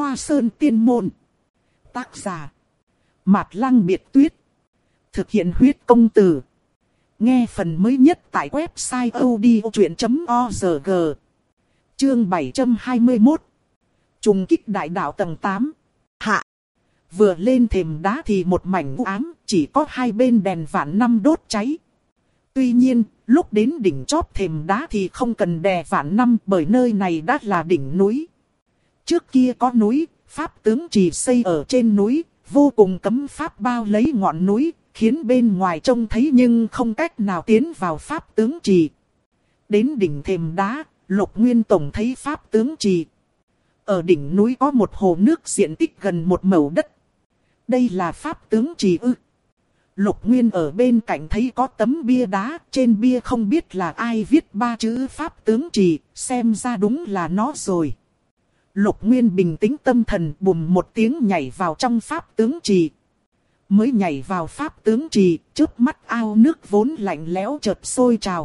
Hoa Sơn Tiên Môn. Tác giả Mạt Lăng Biệt Tuyết. Thực hiện huyết công từ. Nghe phần mới nhất tại website odchuyện.org. Chương 721. Trùng kích đại đạo tầng 8. Hạ. Vừa lên thềm đá thì một mảnh u ám, chỉ có hai bên đèn vạn năm đốt cháy. Tuy nhiên, lúc đến đỉnh chóp thềm đá thì không cần đè vạn năm, bởi nơi này đã là đỉnh núi. Trước kia có núi, pháp tướng trì xây ở trên núi, vô cùng cấm pháp bao lấy ngọn núi, khiến bên ngoài trông thấy nhưng không cách nào tiến vào pháp tướng trì. Đến đỉnh thềm đá, Lục Nguyên tổng thấy pháp tướng trì. Ở đỉnh núi có một hồ nước diện tích gần một mẩu đất. Đây là pháp tướng trì ư? Lục Nguyên ở bên cạnh thấy có tấm bia đá, trên bia không biết là ai viết ba chữ pháp tướng trì, xem ra đúng là nó rồi. Lục Nguyên bình tĩnh tâm thần, bùm một tiếng nhảy vào trong pháp tướng trì. Mới nhảy vào pháp tướng trì, trước mắt ao nước vốn lạnh lẽo chợt sôi trào.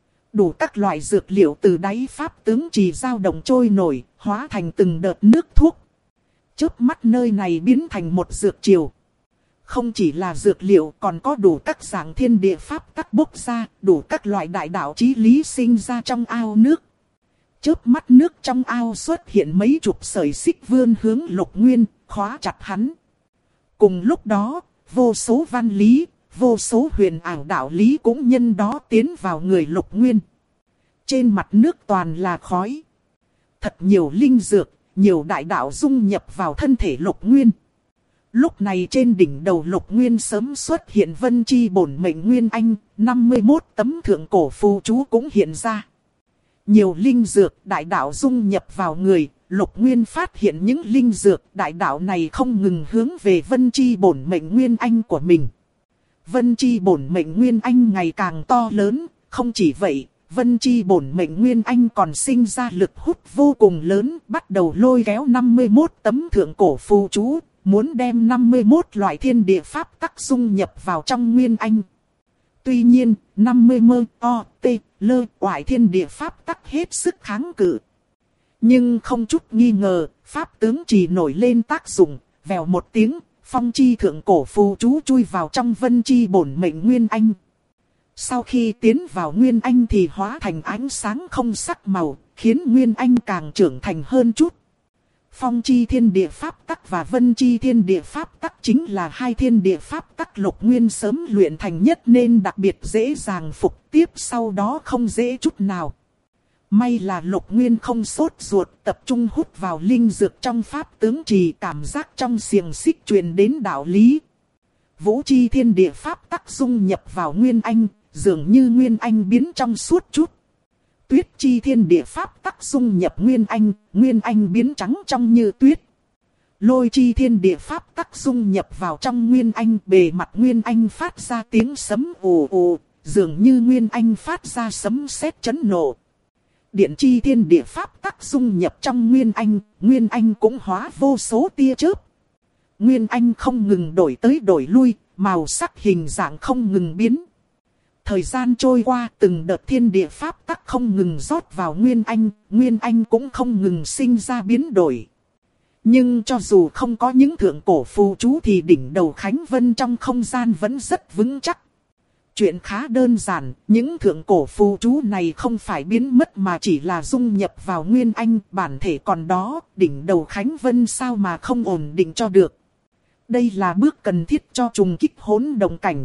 Đủ các loại dược liệu từ đáy pháp tướng trì dao động trôi nổi, hóa thành từng đợt nước thuốc. Trước mắt nơi này biến thành một dược triều. Không chỉ là dược liệu, còn có đủ các dạng thiên địa pháp tắc bốc ra, đủ các loại đại đạo chí lý sinh ra trong ao nước. Chớp mắt nước trong ao xuất hiện mấy chục sợi xích vươn hướng Lục Nguyên, khóa chặt hắn. Cùng lúc đó, vô số văn lý, vô số huyền ảo đạo lý cũng nhân đó tiến vào người Lục Nguyên. Trên mặt nước toàn là khói. Thật nhiều linh dược, nhiều đại đạo dung nhập vào thân thể Lục Nguyên. Lúc này trên đỉnh đầu Lục Nguyên sớm xuất hiện Vân Chi Bổn Mệnh Nguyên Anh, 51 tấm thượng cổ phù chú cũng hiện ra. Nhiều linh dược, đại đạo dung nhập vào người, Lục Nguyên phát hiện những linh dược, đại đạo này không ngừng hướng về Vân Chi Bổn Mệnh Nguyên Anh của mình. Vân Chi Bổn Mệnh Nguyên Anh ngày càng to lớn, không chỉ vậy, Vân Chi Bổn Mệnh Nguyên Anh còn sinh ra lực hút vô cùng lớn, bắt đầu lôi kéo 51 tấm thượng cổ phù chú, muốn đem 51 loại thiên địa pháp tắc dung nhập vào trong Nguyên Anh. Tuy nhiên, 50 mơ, o, t, lơ, oải thiên địa pháp tắc hết sức kháng cự. Nhưng không chút nghi ngờ, pháp tướng trì nổi lên tác dụng, vèo một tiếng, phong chi thượng cổ phù chú chui vào trong Vân Chi Bổn Mệnh Nguyên Anh. Sau khi tiến vào Nguyên Anh thì hóa thành ánh sáng không sắc màu, khiến Nguyên Anh càng trưởng thành hơn chút. Phong chi thiên địa pháp tắc và Vân chi thiên địa pháp tắc chính là hai thiên địa pháp tắc Lục Nguyên sớm luyện thành nhất nên đặc biệt dễ dàng phục, tiếp sau đó không dễ chút nào. May là Lục Nguyên không sốt ruột, tập trung hút vào linh dược trong pháp tướng trì, cảm giác trong xiềng xích truyền đến đạo lý. Vũ chi thiên địa pháp tắc dung nhập vào Nguyên Anh, dường như Nguyên Anh biến trong suốt chút. Tuyết chi thiên địa pháp tắc dung nhập Nguyên Anh biến trắng trong như tuyết. Lôi chi thiên địa pháp tắc dung nhập vào trong Nguyên Anh, bề mặt Nguyên Anh phát ra tiếng sấm ù ù, dường như Nguyên Anh phát ra sấm sét chấn nộ. Điện chi thiên địa pháp tắc dung nhập trong Nguyên Anh cũng hóa vô số tia chớp. Nguyên Anh không ngừng đổi tới đổi lui, màu sắc hình dạng không ngừng biến. Thời gian trôi qua, từng đợt thiên địa pháp tắc không ngừng rót vào Nguyên Anh cũng không ngừng sinh ra biến đổi. Nhưng cho dù không có những thượng cổ phù chú thì đỉnh đầu Khánh Vân trong không gian vẫn rất vững chắc. Chuyện khá đơn giản, những thượng cổ phù chú này không phải biến mất mà chỉ là dung nhập vào Nguyên Anh, bản thể còn đó, đỉnh đầu Khánh Vân sao mà không ổn định cho được. Đây là bước cần thiết cho trùng kích hỗn động cảnh.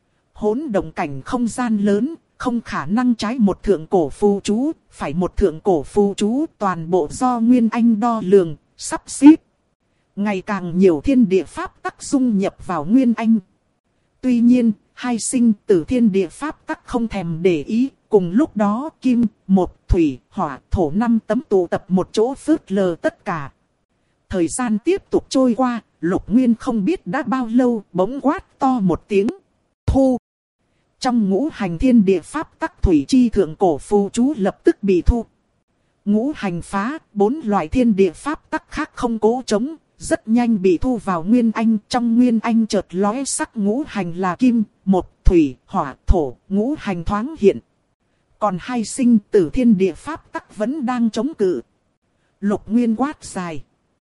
Hỗn động cảnh không gian lớn, không khả năng trái một thượng cổ phù chú, phải một thượng cổ phù chú toàn bộ do Nguyên Anh đo lường, sắp xếp. Ngày càng nhiều thiên địa pháp tắc dung nhập vào Nguyên Anh. Tuy nhiên, hai sinh tử thiên địa pháp tắc không thèm để ý, cùng lúc đó kim, một, thủy, hỏa, thổ 5 tấm tụ tập một chỗ phớt lờ tất cả. Thời gian tiếp tục trôi qua, Lục Nguyên không biết đã bao lâu, bỗng quát to một tiếng. Thu! Trong ngũ hành thiên địa pháp tắc thủy chi thượng cổ phù chú lập tức bị thu. Ngũ hành phá, 4 loại thiên địa pháp tắc khác không cố chống, rất nhanh bị thu vào Nguyên Anh. Trong Nguyên Anh chợt lóe sắc ngũ hành là kim, một, thủy, hỏa, thổ, ngũ hành thoáng hiện. Còn hai sinh tử thiên địa pháp tắc vẫn đang chống cự. Lục Nguyên quát dài.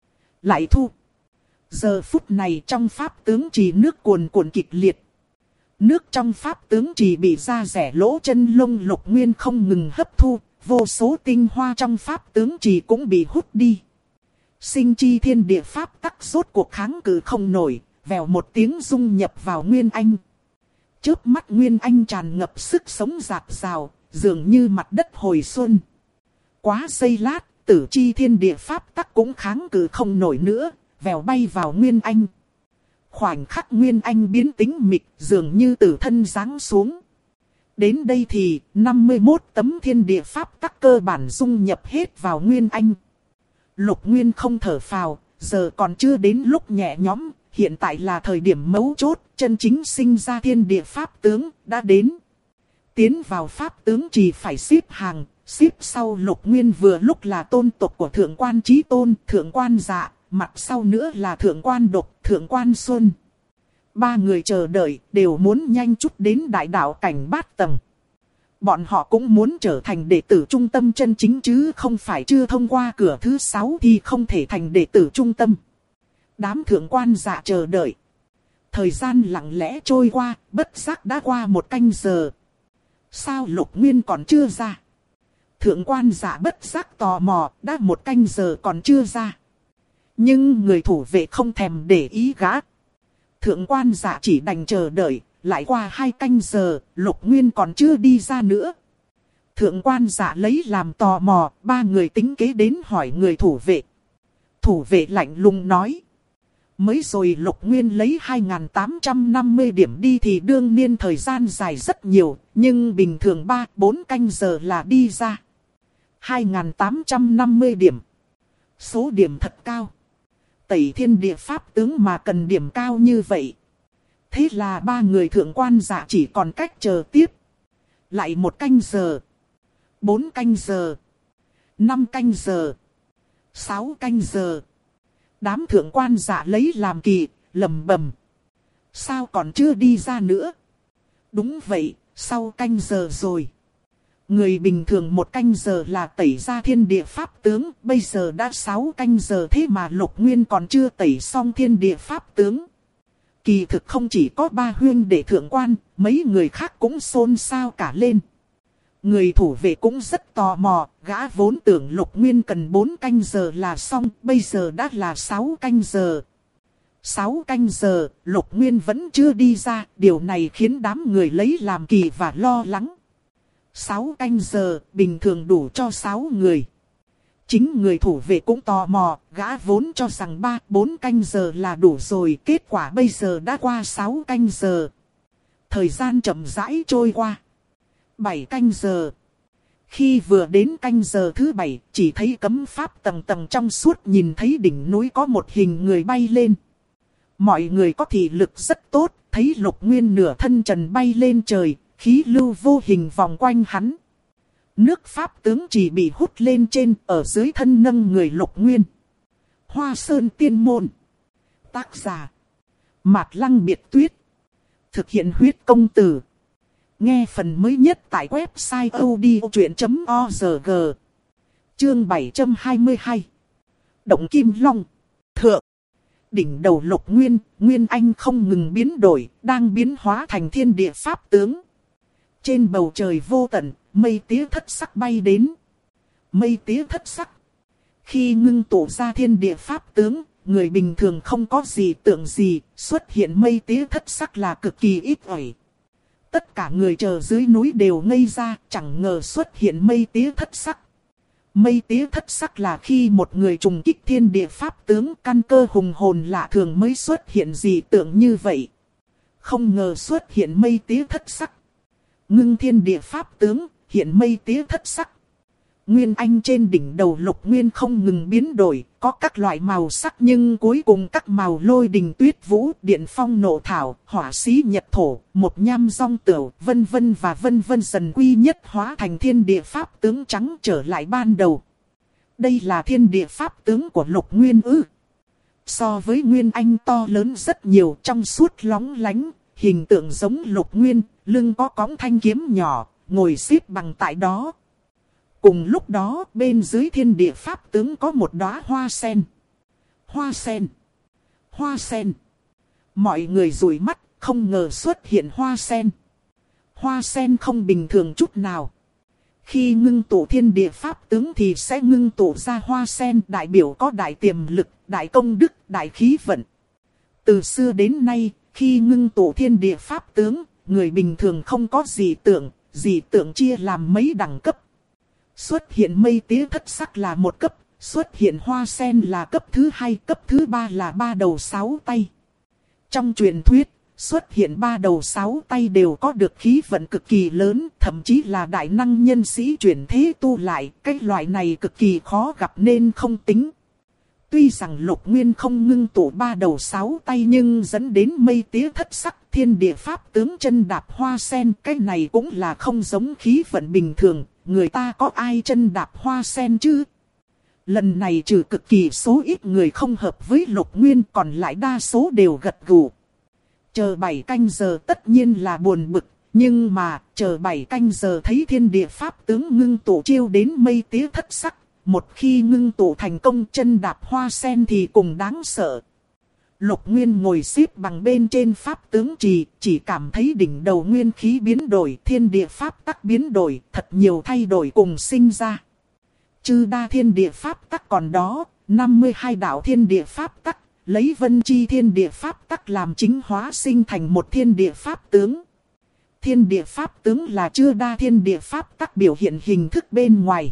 lại thu. Giờ phút này trong pháp tướng trì nước cuồn cuộn kịch liệt. Nước trong pháp tướng trì bị da rẻ lỗ chân lông Lục Nguyên không ngừng hấp thu, vô số tinh hoa trong pháp tướng trì cũng bị hút đi. Sinh chi thiên địa pháp tắc rốt cuộc kháng cự không nổi, vèo một tiếng dung nhập vào Nguyên Anh. Chớp mắt Nguyên Anh tràn ngập sức sống rạc rào, dường như mặt đất hồi xuân. Quá giây lát, tử chi thiên địa pháp tắc cũng kháng cự không nổi nữa, vèo bay vào Nguyên Anh. Khoảnh khắc Nguyên Anh biến tính mịch, dường như từ thân giáng xuống. Đến đây thì 51 tấm thiên địa pháp tắc cơ bản dung nhập hết vào Nguyên Anh. Lục Nguyên không thở phào, giờ còn chưa đến lúc nhẹ nhõm, hiện tại là thời điểm mấu chốt, chân chính sinh ra thiên địa pháp tướng đã đến. Tiến vào pháp tướng chỉ phải xếp hàng, xếp sau Lục Nguyên vừa lúc là tôn tộc của Thượng Quan Chí Tôn, Thượng Quan Dạ, mặt sau nữa là Thượng Quan Độc, Thượng Quan Xuân. Ba người chờ đợi đều muốn nhanh chút đến đại đạo cảnh bát tầng. Bọn họ cũng muốn trở thành đệ tử trung tâm chân chính chứ không phải chưa thông qua cửa thứ 6 thì không thể thành đệ tử trung tâm. Đám Thượng Quan Dạ chờ đợi. Thời gian lặng lẽ trôi qua, bất giác đã qua 1 canh giờ. Sao Lục Nguyên còn chưa ra? Thượng Quan Dạ bất giác tò mò, đã 1 canh giờ còn chưa ra. Nhưng người thủ vệ không thèm để ý gã. Thượng Quan Dạ chỉ đành chờ đợi, lại qua 2 canh giờ, Lục Nguyên còn chưa đi ra nữa. Thượng Quan Dạ lấy làm tò mò, 3 người tính kế đến hỏi người thủ vệ. Thủ vệ lạnh lùng nói. Mới rồi Lục Nguyên lấy 2.850 điểm đi thì đương nhiên thời gian dài rất nhiều, nhưng bình thường 3-4 canh giờ là đi ra. 2.850 điểm. Số điểm thật cao. Tẩy thiên địa pháp tướng mà cần điểm cao như vậy. Thế là 3 người Thượng Quan Dạ chỉ còn cách chờ tiếp. Lại 1 canh giờ. 4 canh giờ. 5 canh giờ. 6 canh giờ. Đám Thượng Quan Dạ lấy làm kỳ, lầm bầm. Sao còn chưa đi ra nữa? Đúng vậy, sau canh giờ rồi. Người bình thường 1 canh giờ là tẩy ra thiên địa pháp tướng, bây giờ đã 6 canh giờ thế mà Lục Nguyên còn chưa tẩy xong thiên địa pháp tướng. Kỳ thực không chỉ có 3 huynh đệ Thượng Quan, mấy người khác cũng xôn xao cả lên. Người thủ vệ cũng rất tò mò, gã vốn tưởng Lục Nguyên cần 4 canh giờ là xong, bây giờ đã là 6 canh giờ. 6 canh giờ, Lục Nguyên vẫn chưa đi ra, điều này khiến đám người lấy làm kỳ và lo lắng. 6 canh giờ, bình thường đủ cho 6 người. Chính người thủ vệ cũng tò mò, gã vốn cho rằng 3-4 canh giờ là đủ rồi, kết quả bây giờ đã qua 6 canh giờ. Thời gian chậm rãi trôi qua. 7 canh giờ. Khi vừa đến canh giờ thứ 7, chỉ thấy cấm pháp tầng tầng trong suốt, nhìn thấy đỉnh núi có một hình người bay lên. Mọi người có thị lực rất tốt, thấy Lục Nguyên nửa thân trần bay lên trời, khí lưu vô hình vòng quanh hắn. Nước pháp tướng chỉ bị hút lên trên, ở dưới thân nâng người Lục Nguyên. Hoa Sơn Tiên Môn. Tác giả Mạt Lăng Biệt Tuyết. Thực hiện huyết công từ. Nghe phần mới nhất tại website odchuyện.org. Chương 722. Động Kim Long. Thượng. Đỉnh đầu Lục Nguyên, Nguyên Anh không ngừng biến đổi, đang biến hóa thành thiên địa pháp tướng. Trên bầu trời vô tận, mây tía thất sắc bay đến. Mây tía thất sắc. Khi ngưng tụ ra thiên địa pháp tướng, người bình thường không có gì tưởng gì, xuất hiện mây tía thất sắc là cực kỳ ít ỏi. Tất cả người chờ dưới núi đều ngây ra, chẳng ngờ xuất hiện mây tía thất sắc. Mây tía thất sắc là khi một người trùng kích thiên địa pháp tướng, căn cơ hùng hồn lạ thường mới xuất hiện dị tượng như vậy. Không ngờ xuất hiện mây tía thất sắc. Ngưng thiên địa pháp tướng, hiện mây tía thất sắc. Nguyên Anh trên đỉnh đầu Lục Nguyên không ngừng biến đổi, có các loại màu sắc nhưng cuối cùng các màu lôi đình tuyết vũ, điện phong nộ thảo, hỏa xí nhật thổ, một nham dong tửu, vân vân và vân vân dần quy nhất hóa thành thiên địa pháp tướng trắng trở lại ban đầu. Đây là thiên địa pháp tướng của Lục Nguyên ư? So với Nguyên Anh to lớn rất nhiều, trong suốt lóng lánh, hình tượng giống Lục Nguyên, lưng có cõng thanh kiếm nhỏ, ngồi xếp bằng tại đó. Cùng lúc đó, bên dưới thiên địa pháp tướng có một đóa hoa sen. Hoa sen. Hoa sen. Mọi người dụi mắt, không ngờ xuất hiện hoa sen. Hoa sen không bình thường chút nào. Khi ngưng tụ thiên địa pháp tướng thì sẽ ngưng tụ ra hoa sen, đại biểu có đại tiềm lực, đại công đức, đại khí vận. Từ xưa đến nay, khi ngưng tụ thiên địa pháp tướng, người bình thường không có dị tượng chia làm mấy đẳng cấp. Xuất hiện mây tía thất sắc là một cấp, xuất hiện hoa sen là cấp thứ 2, cấp thứ 3 là 3 đầu 6 tay. Trong truyền thuyết, xuất hiện 3 đầu 6 tay đều có được khí vận cực kỳ lớn, thậm chí là đại năng nhân sĩ chuyển thế tu lại, cái loại này cực kỳ khó gặp nên không tính. Tuy rằng Lục Nguyên không ngưng tụ 3 đầu 6 tay nhưng dẫn đến mây tía thất sắc, thiên địa pháp tướng chân đạp hoa sen, cái này cũng là không giống khí vận bình thường, người ta có ai chân đạp hoa sen chứ? Lần này trừ cực kỳ số ít người không hợp với Lục Nguyên, còn lại đa số đều gật gù. Chờ 7 canh giờ tất nhiên là buồn bực, nhưng mà chờ 7 canh giờ thấy thiên địa pháp tướng ngưng tụ chiêu đến mây tía thất sắc. Một khi ngưng tụ thành công chân đạp hoa sen thì cùng đáng sợ. Lục Nguyên ngồi xếp bằng bên trên pháp tướng chỉ cảm thấy đỉnh đầu nguyên khí biến đổi, thiên địa pháp tắc biến đổi, thật nhiều thay đổi cùng sinh ra. Chư đa thiên địa pháp tắc còn đó, 52 đạo thiên địa pháp tắc, lấy vân chi thiên địa pháp tắc làm chính hóa sinh thành một thiên địa pháp tướng. Thiên địa pháp tướng là chư đa thiên địa pháp tắc biểu hiện hình thức bên ngoài.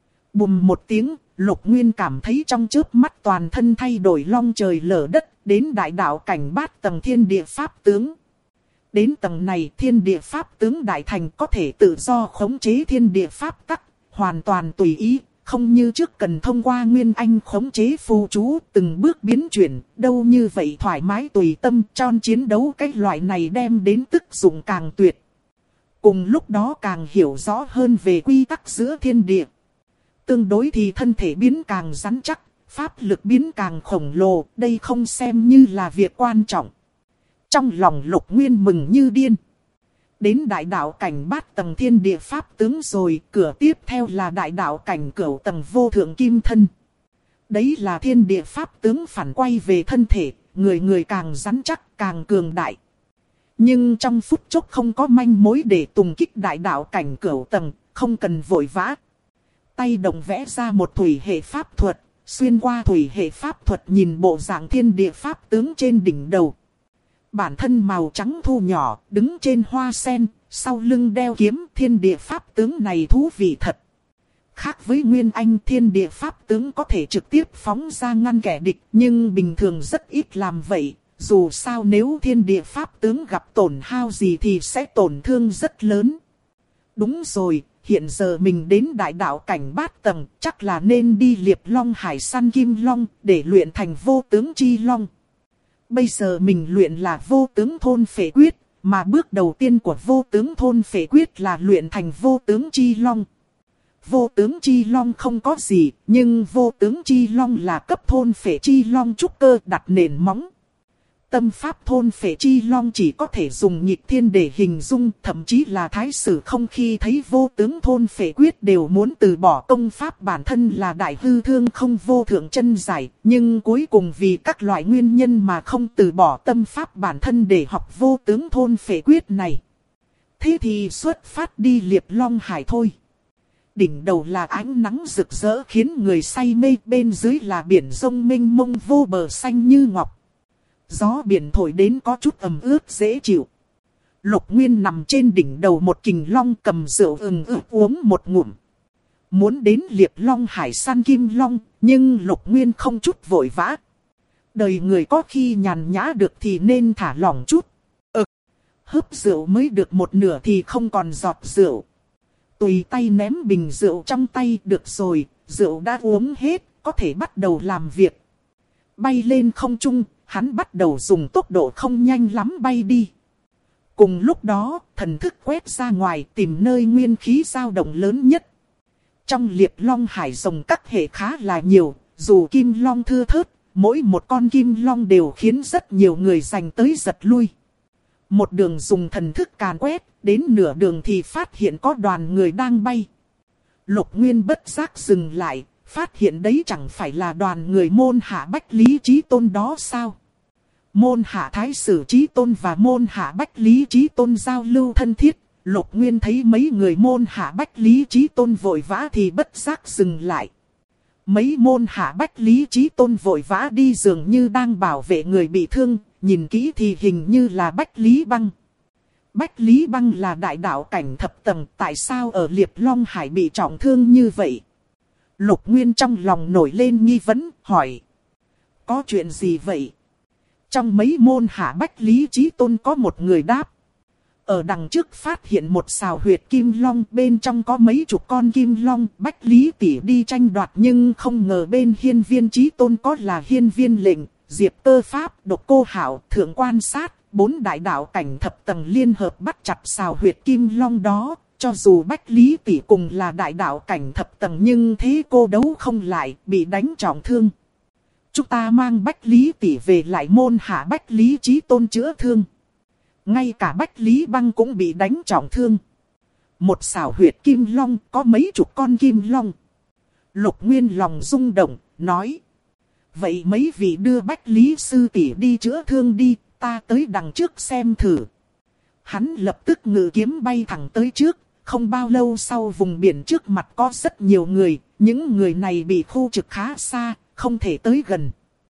Bùm một tiếng, Lục Nguyên cảm thấy trong chớp mắt toàn thân thay đổi long trời lở đất, đến đại đạo cảnh bát tầng thiên địa pháp tướng. Đến tầng này thiên địa pháp tướng đại thành có thể tự do khống chế thiên địa pháp tắc, hoàn toàn tùy ý, không như trước cần thông qua nguyên anh khống chế phù chú, từng bước biến chuyển, đâu như vậy thoải mái tùy tâm, tròn chiến đấu cái loại này đem đến tức dụng càng tuyệt. Cùng lúc đó càng hiểu rõ hơn về quy tắc giữa thiên địa. Tương đối thì thân thể biến càng rắn chắc, pháp lực biến càng khổng lồ, đây không xem như là việc quan trọng. Trong lòng Lục Nguyên mừng như điên. Đến đại đạo cảnh bát tầng thiên địa pháp tướng rồi, cửa tiếp theo là đại đạo cảnh cửu tầng vô thượng kim thân. Đấy là thiên địa pháp tướng phản quay về thân thể, người người càng rắn chắc, càng cường đại. Nhưng trong phút chốc không có manh mối để tùng kích đại đạo cảnh cửu tầng, không cần vội vã. Tay động vẽ ra một thủy hệ pháp thuật, xuyên qua thủy hệ pháp thuật nhìn bộ dạng thiên địa pháp tướng trên đỉnh đầu. Bản thân màu trắng thu nhỏ, đứng trên hoa sen, sau lưng đeo kiếm, thiên địa pháp tướng này thú vị thật. Khác với Nguyên Anh, thiên địa pháp tướng có thể trực tiếp phóng ra ngăn kẻ địch, nhưng bình thường rất ít làm vậy. Dù sao nếu thiên địa pháp tướng gặp tổn hao gì thì sẽ tổn thương rất lớn. Đúng rồi, hiện giờ mình đến đại đạo cảnh bát tầng, chắc là nên đi Liệp Long Hải săn Kim Long, để luyện thành vô tướng chi long. Bây giờ mình luyện là vô tướng thôn phệ quyết, mà bước đầu tiên của vô tướng thôn phệ quyết là luyện thành vô tướng chi long. Vô tướng chi long không có gì, nhưng vô tướng chi long là cấp thôn phệ chi long trúc cơ đặt nền móng. Tâm pháp thôn phệ chi long chỉ có thể dùng nhịp thiên để hình dung, thậm chí là thái sử không khi thấy vô tướng thôn phệ quyết đều muốn từ bỏ công pháp bản thân là đại hư thương không vô thượng chân giải, nhưng cuối cùng vì các loại nguyên nhân mà không từ bỏ tâm pháp bản thân để học vô tướng thôn phệ quyết này. Thế thì xuất phát đi Liệp Long Hải thôi. Đỉnh đầu là ánh nắng rực rỡ khiến người say mê, bên dưới là biển rông mênh mông vô bờ xanh như ngọc. Gió biển thổi đến có chút ẩm ướt dễ chịu. Lục Nguyên nằm trên đỉnh đầu một kình long cầm rượu uống một ngụm. Muốn đến Liệp Long Hải săn Kim Long, nhưng Lục Nguyên không chút vội vã. Đời người có khi nhàn nhã được thì nên thả lỏng chút. Hớp rượu mới được một nửa thì không còn giọt rượu. Tùy tay ném bình rượu trong tay, được rồi, rượu đã uống hết, có thể bắt đầu làm việc. Bay lên không trung, hắn bắt đầu dùng tốc độ không nhanh lắm bay đi. Cùng lúc đó, thần thức quét ra ngoài tìm nơi nguyên khí dao động lớn nhất. Trong Liệp Long Hải rồng các hệ khá là nhiều, dù kim long thưa thớt, mỗi một con kim long đều khiến rất nhiều người giành tới giật lui. Một đường dùng thần thức càn quét, đến nửa đường thì phát hiện có đoàn người đang bay. Lục Nguyên bất giác dừng lại, Phát hiện đấy chẳng phải là đoàn người môn hạ Bách Lý Chí Tôn đó sao? Môn hạ Thái Sử Chí Tôn và môn hạ Bách Lý Chí Tôn giao lưu thân thiết. Lục Nguyên thấy mấy người môn hạ Bách Lý Chí Tôn vội vã thì bất giác dừng lại. Mấy môn hạ Bách Lý Chí Tôn vội vã đi dường như đang bảo vệ người bị thương, nhìn kỹ thì hình như là Bách Lý Băng. Bách Lý Băng là đại đạo cảnh thập tầng, tại sao ở Liệp Long Hải bị trọng thương như vậy? Lục Nguyên trong lòng nổi lên nghi vấn, hỏi. Có chuyện gì vậy? Trong mấy môn hạ Bách Lý Chí Tôn có một người đáp. Ở đằng trước phát hiện một sào huyệt kim long, bên trong có mấy chục con kim long. Bách Lý tỷ đi tranh đoạt nhưng không ngờ bên Hiên Viên Chí Tôn có là Hiên Viên Lệnh, Diệp Cơ Pháp, Độc Cô Hạo, Thượng Quan Sát. 4 đại đạo cảnh thập tầng liên hợp bắt chặt sào huyệt kim long đó. Cho dù Bách Lý tỷ cùng là đại đạo cảnh thập tầng nhưng thế cô đấu không lại, bị đánh trọng thương. Chúng ta mang Bách Lý tỷ về lại môn hạ Bách Lý Chí Tôn chữa thương. Ngay cả Bách Lý Băng cũng bị đánh trọng thương. Một sào huyệt kim long có mấy chục con kim long. Lục Nguyên lòng rung động, nói. Vậy mấy vị đưa Bách Lý sư tỷ đi chữa thương đi, ta tới đằng trước xem thử. Hắn lập tức ngự kiếm bay thẳng tới trước. Không bao lâu sau vùng biển trước mặt có rất nhiều người. Những người này bị khu trực khá xa, không thể tới gần.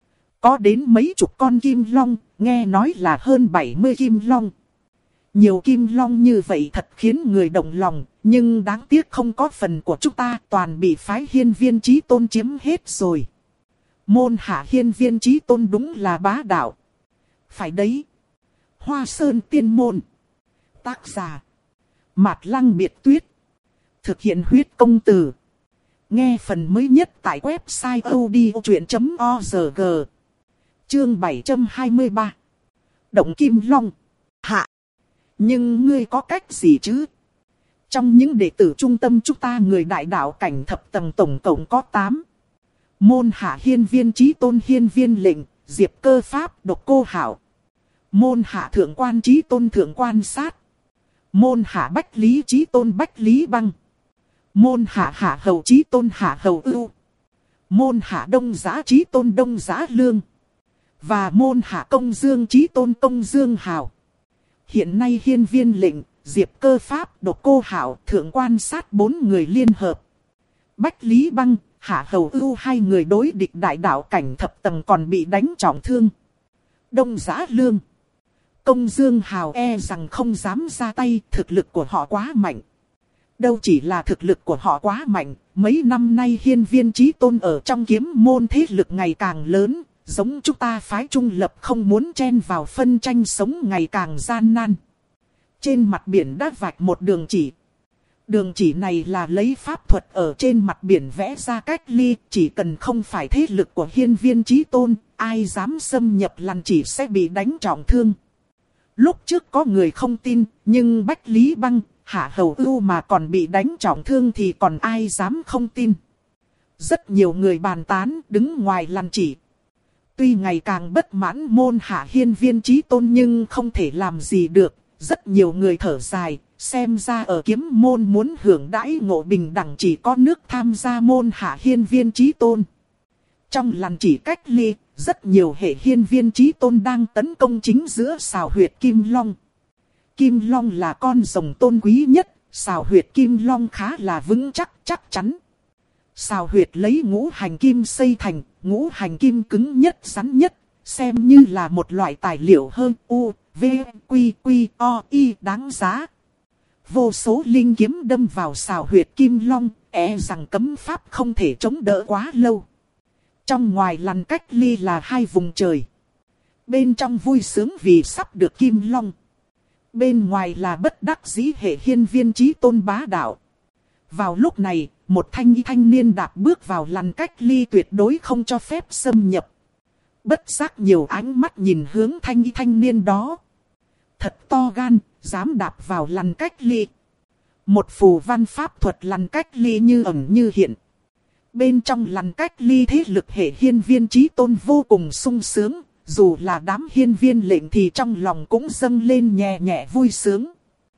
Có đến mấy chục con kim long, nghe nói là hơn 70 kim long. Nhiều kim long như vậy thật khiến người động lòng, nhưng đáng tiếc không có phần của chúng ta, toàn bị phái Hiên Viên Chí Tôn chiếm hết rồi. Môn hạ Hiên Viên Chí Tôn đúng là bá đạo. Phải đấy. Hoa Sơn Tiên Môn. Tác giả. Mạt Lăng Biệt Tuyết. Thực hiện huyết công từ. Nghe phần mới nhất tại website odchuyện.org. Chương 723. Động Kim Long. Hạ. Nhưng ngươi có cách gì chứ? Trong những đệ tử trung tâm chúng ta người đại đạo cảnh thập tầng tổng cộng có 8. Môn hạ Hiên Viên Chí Tôn Hiên Viên Lệnh, Diệp Cơ Pháp, Độc Cô Hạo. Môn hạ Thượng Quan Chí Tôn Thượng Quan Sát. Môn hạ Bách Lý Chí Tôn Bách Lý Băng. Môn hạ Hạ Hầu Chí Tôn Hạ Hầu Ưu. Môn hạ Đông Giá Chí Tôn Đông Giá Lương. Và môn hạ Công Dương Chí Tôn Công Dương Hào. Hiện nay Hiên Viên Lệnh, Diệp Cơ Pháp, Độc Cô Hạo, Thượng Quan Sát 4 người liên hợp. Bách Lý Băng, Hạ Hầu Ưu 2 người đối địch đại đạo cảnh thập tầng còn bị đánh trọng thương. Đông Giá Lương, Công Dương Hào e rằng không dám ra tay, thực lực của họ quá mạnh. Đâu chỉ là thực lực của họ quá mạnh, mấy năm nay Hiên Viên Chí Tôn ở trong kiếm môn thế lực ngày càng lớn, giống chúng ta phái trung lập không muốn chen vào phân tranh sống ngày càng gian nan. Trên mặt biển đã vạch một đường chỉ. Đường chỉ này là lấy pháp thuật ở trên mặt biển vẽ ra cách ly, chỉ cần không phải thế lực của Hiên Viên Chí Tôn, ai dám xâm nhập lằn chỉ sẽ bị đánh trọng thương. Lúc trước có người không tin, nhưng Bách Lý Băng, Hạ Hầu Ưu mà còn bị đánh trọng thương thì còn ai dám không tin. Rất nhiều người bàn tán đứng ngoài lằn chỉ. Tuy ngày càng bất mãn môn hạ Hiên Viên Chí Tôn nhưng không thể làm gì được. Rất nhiều người thở dài, xem ra ở kiếm môn muốn hưởng đãi ngộ bình đẳng chỉ có nước tham gia môn hạ Hiên Viên Chí Tôn. Trong lằn chỉ cách ly, rất nhiều hệ Hiên Viên Chí Tôn đang tấn công chính giữa sào huyệt Kim Long. Kim Long là con rồng tôn quý nhất, sào huyệt Kim Long khá là vững chắc chắn. Sào huyệt lấy ngũ hành kim xây thành, ngũ hành kim cứng nhất rắn nhất, xem như là một loại tài liệu hơn U, V, Quy, Quy, O, Y đáng giá. Vô số linh kiếm đâm vào sào huyệt Kim Long, e rằng cấm pháp không thể chống đỡ quá lâu. Trong ngoài lằn cách ly là 2 vùng trời. Bên trong vui sướng vì sắp được Kim Long. Bên ngoài là bất đắc dĩ hệ Hiên Viên Chí Tôn bá đạo. Vào lúc này, một thanh niên đạp bước vào lằn cách ly tuyệt đối không cho phép xâm nhập. Bất giác nhiều ánh mắt nhìn hướng thanh niên đó. Thật to gan, dám đạp vào lằn cách ly. Một phù văn pháp thuật lằn cách ly như ẩn như hiện. Bên trong lằn cách ly thế lực hệ Hiên Viên Chí Tôn vô cùng sung sướng. Dù là đám Hiên Viên Lệnh thì trong lòng cũng dâng lên nhẹ nhẹ vui sướng.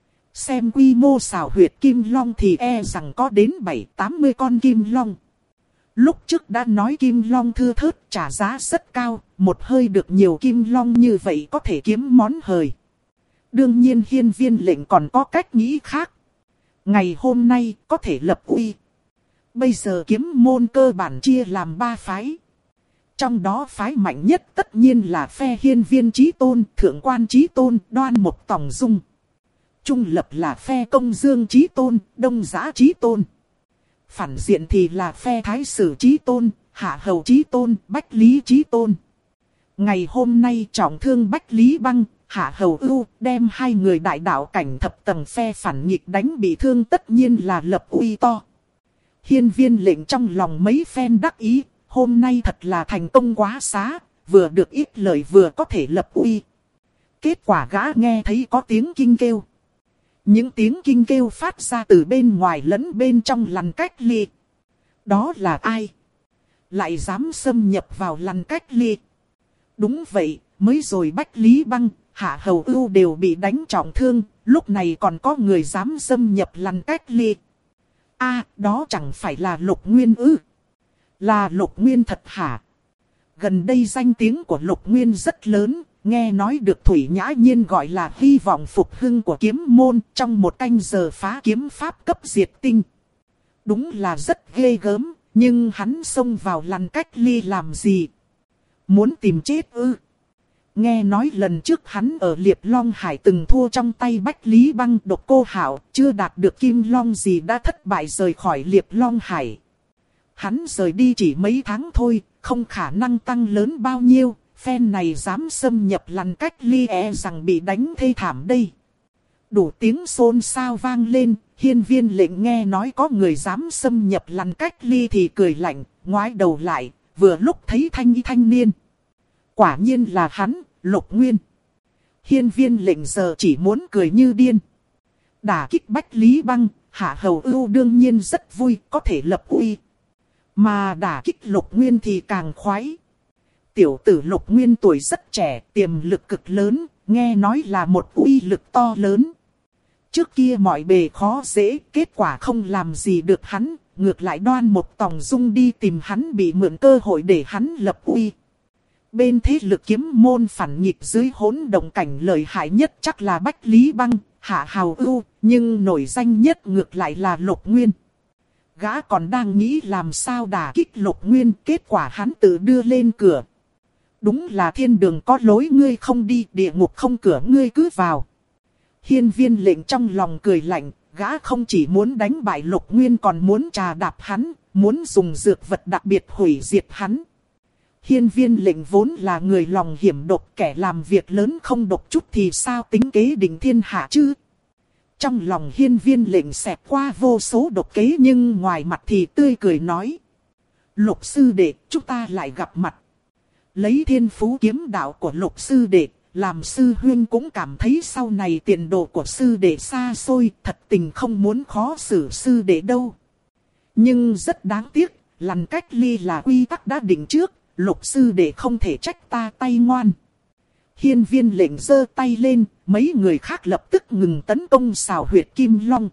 Xem quy mô sào huyệt Kim Long thì e rằng có đến 70-80 con Kim Long. Lúc trước đã nói kim long thưa thớt trả giá rất cao, một hơi được nhiều kim long như vậy có thể kiếm món hời. Đương nhiên hiên viên lệnh còn có cách nghĩ khác. Ngày hôm nay có thể lập uy. Bây giờ kiếm môn cơ bản chia làm 3 phái. Trong đó phái mạnh nhất tất nhiên là phe hiên viên chí tôn, thượng quan chí tôn, đoan một tòng dung. Trung lập là phe công dương chí tôn, đông giã chí tôn. Phản diện thì là phe thái sử chí tôn, hạ hầu chí tôn, bách lý chí tôn. Ngày hôm nay trọng thương bách lý băng, hạ hầu ưu đem 2 người đại đạo cảnh thập tầng phe phản nghịch đánh bị thương tất nhiên là lập uy to. Hiên viên lệnh trong lòng mấy phen đắc ý, hôm nay thật là thành công quá xá, vừa được ít lời vừa có thể lập uy. Kết quả gã nghe thấy có tiếng kinh kêu. Những tiếng kinh kêu phát ra từ bên ngoài lẫn bên trong lằn cách ly. Đó là ai? Lại dám xâm nhập vào lằn cách ly? Đúng vậy, mới rồi Bách Lý Băng, Hạ Hầu Ưu đều bị đánh trọng thương, lúc này còn có người dám xâm nhập lằn cách ly. Đó chẳng phải là Lục Nguyên ư? Là Lục Nguyên thật hả? Gần đây danh tiếng của Lục Nguyên rất lớn, nghe nói được Thủy Nhã Nhiên gọi là hy vọng phục hưng của kiếm môn trong một canh giờ phá kiếm pháp cấp diệt tinh. Đúng là rất ghê gớm, nhưng hắn xông vào lằn cách ly làm gì? Muốn tìm chết ư? Nghe nói lần trước hắn ở Liệp Long Hải từng thua trong tay Bách Lý Băng Độc Cô Hạo, chưa đạt được kim long gì đã thất bại rời khỏi Liệp Long Hải. Hắn rời đi chỉ mấy tháng thôi, không khả năng tăng lớn bao nhiêu, phen này dám xâm nhập lằn cách ly rằng bị đánh thê thảm đây. Đủ tiếng xôn xao vang lên, hiên viên lệnh nghe nói có người dám xâm nhập lằn cách ly thì cười lạnh, ngoái đầu lại, vừa lúc thấy thanh niên. Quả nhiên là hắn, Lục Nguyên. Hiên viên lệnh giờ chỉ muốn cười như điên. Đả kích Bách Lý Băng, Hạ Hầu Ưu đương nhiên rất vui, có thể lập uy. Mà đả kích Lục Nguyên thì càng khoái. Tiểu tử Lục Nguyên tuổi rất trẻ, tiềm lực cực lớn, nghe nói là một uy lực to lớn. Trước kia mọi bề khó dễ, kết quả không làm gì được hắn, ngược lại đoan một tòng dung đi tìm hắn bị mượn cơ hội để hắn lập uy. Bên thế lực kiếm môn phản nghịch dưới hỗn động cảnh lợi hại nhất chắc là Bách Lý Băng, Hạ Hầu Ưu, nhưng nổi danh nhất ngược lại là Lục Nguyên. Gã còn đang nghĩ làm sao đả kích Lục Nguyên, kết quả hắn tự đưa lên cửa. Đúng là thiên đường có lối ngươi không đi, địa ngục không cửa ngươi cứ vào. Hiên viên lệnh trong lòng cười lạnh, gã không chỉ muốn đánh bại Lục Nguyên còn muốn trà đạp hắn, muốn dùng dược vật đặc biệt hủy diệt hắn. Hiên viên lệnh vốn là người lòng hiểm độc, kẻ làm việc lớn không độc chút thì sao tính kế định thiên hạ chứ. Trong lòng hiên viên lệnh xẹt qua vô số độc kế nhưng ngoài mặt thì tươi cười nói. Lục sư đệ, chúng ta lại gặp mặt. Lấy thiên phú kiếm đạo của Lục sư đệ, làm sư huynh cũng cảm thấy sau này tiền đồ của sư đệ xa xôi, thật tình không muốn khó xử sư đệ đâu. Nhưng rất đáng tiếc, lằn cách ly là quy tắc đã định trước, Lục sư đệ không thể trách ta tay ngoan. Hiên viên lệnh giơ tay lên, mấy người khác lập tức ngừng tấn công Sào huyệt Kim Long.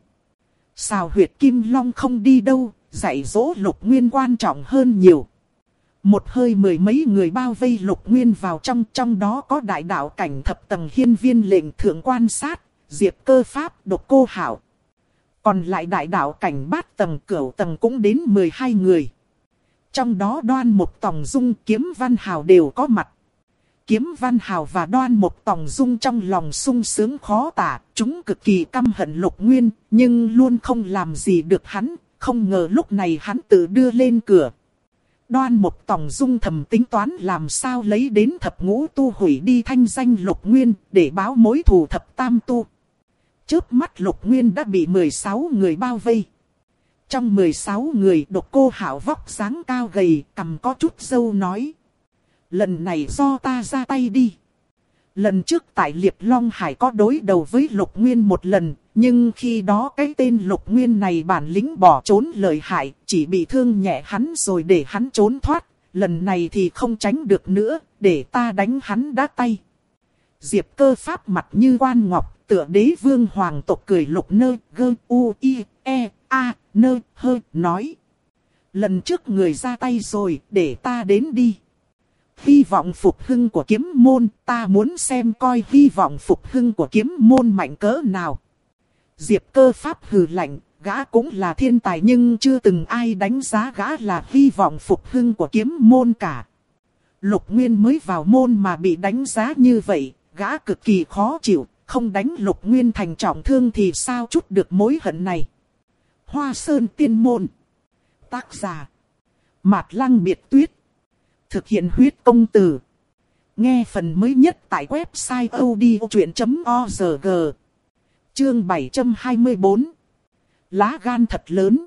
Sào huyệt Kim Long không đi đâu, dạy dỗ Lục Nguyên quan trọng hơn nhiều. Một hơi 10 mấy người bao vây Lục Nguyên vào trong đó có đại đạo cảnh thập tầng hiên viên lệnh thượng quan sát, Diệp Cơ Pháp, Độc Cô Hạo. Còn lại đại đạo cảnh bát tầng cửu tầng cũng đến 12 người. Trong đó Đoan Một Tòng Dung, Kiếm Văn Hào đều có mặt. Kiếm Văn Hào và Đoan Một Tòng Dung trong lòng sung sướng khó tả, chúng cực kỳ căm hận Lục Nguyên, nhưng luôn không làm gì được hắn, không ngờ lúc này hắn tự đưa lên cửa. Đoan Một Tòng Dung thầm tính toán làm sao lấy đến thập ngũ tu hủy đi thanh danh Lục Nguyên, để báo mối thù thập tam tu. Chớp mắt Lục Nguyên đã bị 16 người bao vây. Trong 16 người, Độc Cô Hạo vóc dáng cao gầy, cằm có chút râu nói. Lần này do ta ra tay đi. Lần trước tại Liệp Long Hải có đối đầu với Lục Nguyên một lần, nhưng khi đó cái tên Lục Nguyên này bản lĩnh bỏ trốn lợi hại, chỉ bị thương nhẹ hắn rồi để hắn trốn thoát. Lần này thì không tránh được nữa, để ta đánh hắn đá tay. Diệp Cơ Pháp mặt như quan ngọc, tựa đế vương hoàng tộc cười Lục nơ gơ u i e a nơ hơ nói. Lần trước người ra tay rồi, để ta đến đi. Hy vọng phục hưng của kiếm môn, ta muốn xem coi hy vọng phục hưng của kiếm môn mạnh cỡ nào. Diệp Cơ Pháp hừ lạnh, gã cũng là thiên tài nhưng chưa từng ai đánh giá gã là hy vọng phục hưng của kiếm môn cả. Lục Nguyên mới vào môn mà bị đánh giá như vậy, gã cực kỳ khó chịu, không đánh Lục Nguyên thành trọng thương thì sao trút được mối hận này. Hoa Sơn Tiên Môn. Tác giả Mạt Lăng Biệt Tuyết. Thực hiện huyết công từ. Nghe phần mới nhất tại website odchuyện.org. Chương 724. Lá gan thật lớn.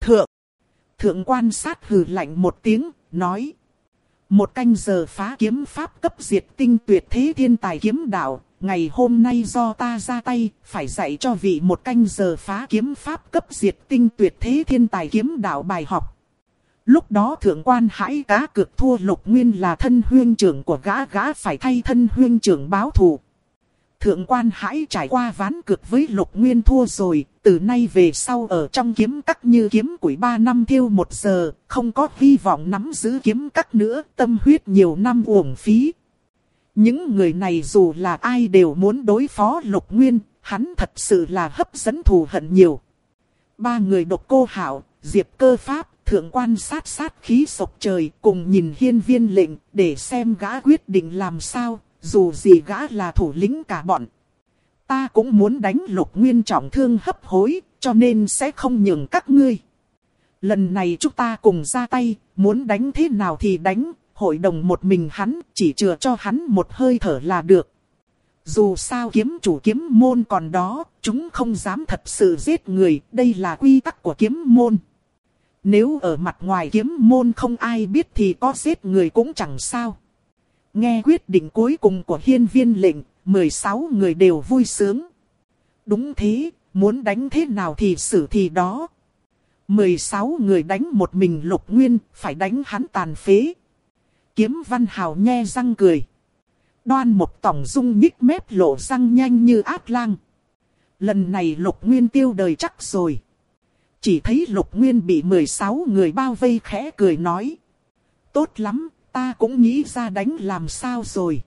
Thượng quan sát hừ lạnh một tiếng, nói. 1 canh giờ phá kiếm pháp cấp diệt tinh tuyệt thế thiên tài kiếm đạo. Ngày hôm nay do ta ra tay, phải dạy cho vị 1 canh giờ phá kiếm pháp cấp diệt tinh tuyệt thế thiên tài kiếm đạo bài học. Lúc đó thượng quan Hãi cá cược thua Lục Nguyên là thân huynh trưởng của gã phải thay thân huynh trưởng báo thù. Thượng quan Hãi trải qua ván cược với Lục Nguyên thua rồi, từ nay về sau ở trong kiếm các như kiếm củi 3 năm thiêu 1 giờ, không có hy vọng nắm giữ kiếm các nữa, tâm huyết nhiều năm uổng phí. Những người này dù là ai đều muốn đối phó Lục Nguyên, hắn thật sự là hấp dẫn thù hận nhiều. 3 người Độc Cô Hạo, Diệp Cơ Pháp, thượng quan sát khí sộc trời cùng nhìn Hiên Viên Lệnh để xem gã quyết định làm sao, dù gì gã là thủ lĩnh cả bọn. Ta cũng muốn đánh Lục Nguyên trọng thương hấp hối, cho nên sẽ không nhường các ngươi. Lần này chúng ta cùng ra tay, muốn đánh thế nào thì đánh, hội đồng một mình hắn, chỉ chừa cho hắn một hơi thở là được. Dù sao kiếm chủ kiếm môn còn đó, chúng không dám thật sự giết người, đây là quy tắc của kiếm môn. Nếu ở mặt ngoài kiếm môn không ai biết thì có giết người cũng chẳng sao. Nghe quyết định cuối cùng của Hiên Viên Lệnh, 16 người đều vui sướng. Đúng thế, muốn đánh thế nào thì xử thì đó. 16 người đánh một mình Lục Nguyên, phải đánh hắn tàn phế. Kiếm Văn Hào nhe răng cười. Đoan Mộc Tòng Dung nhích mép lộ răng nhanh như ác lang. Lần này Lục Nguyên tiêu đời chắc rồi. Chỉ thấy Lục Nguyên bị 16 người bao vây khẽ cười nói. Tốt lắm, ta cũng nghĩ ra đánh làm sao rồi.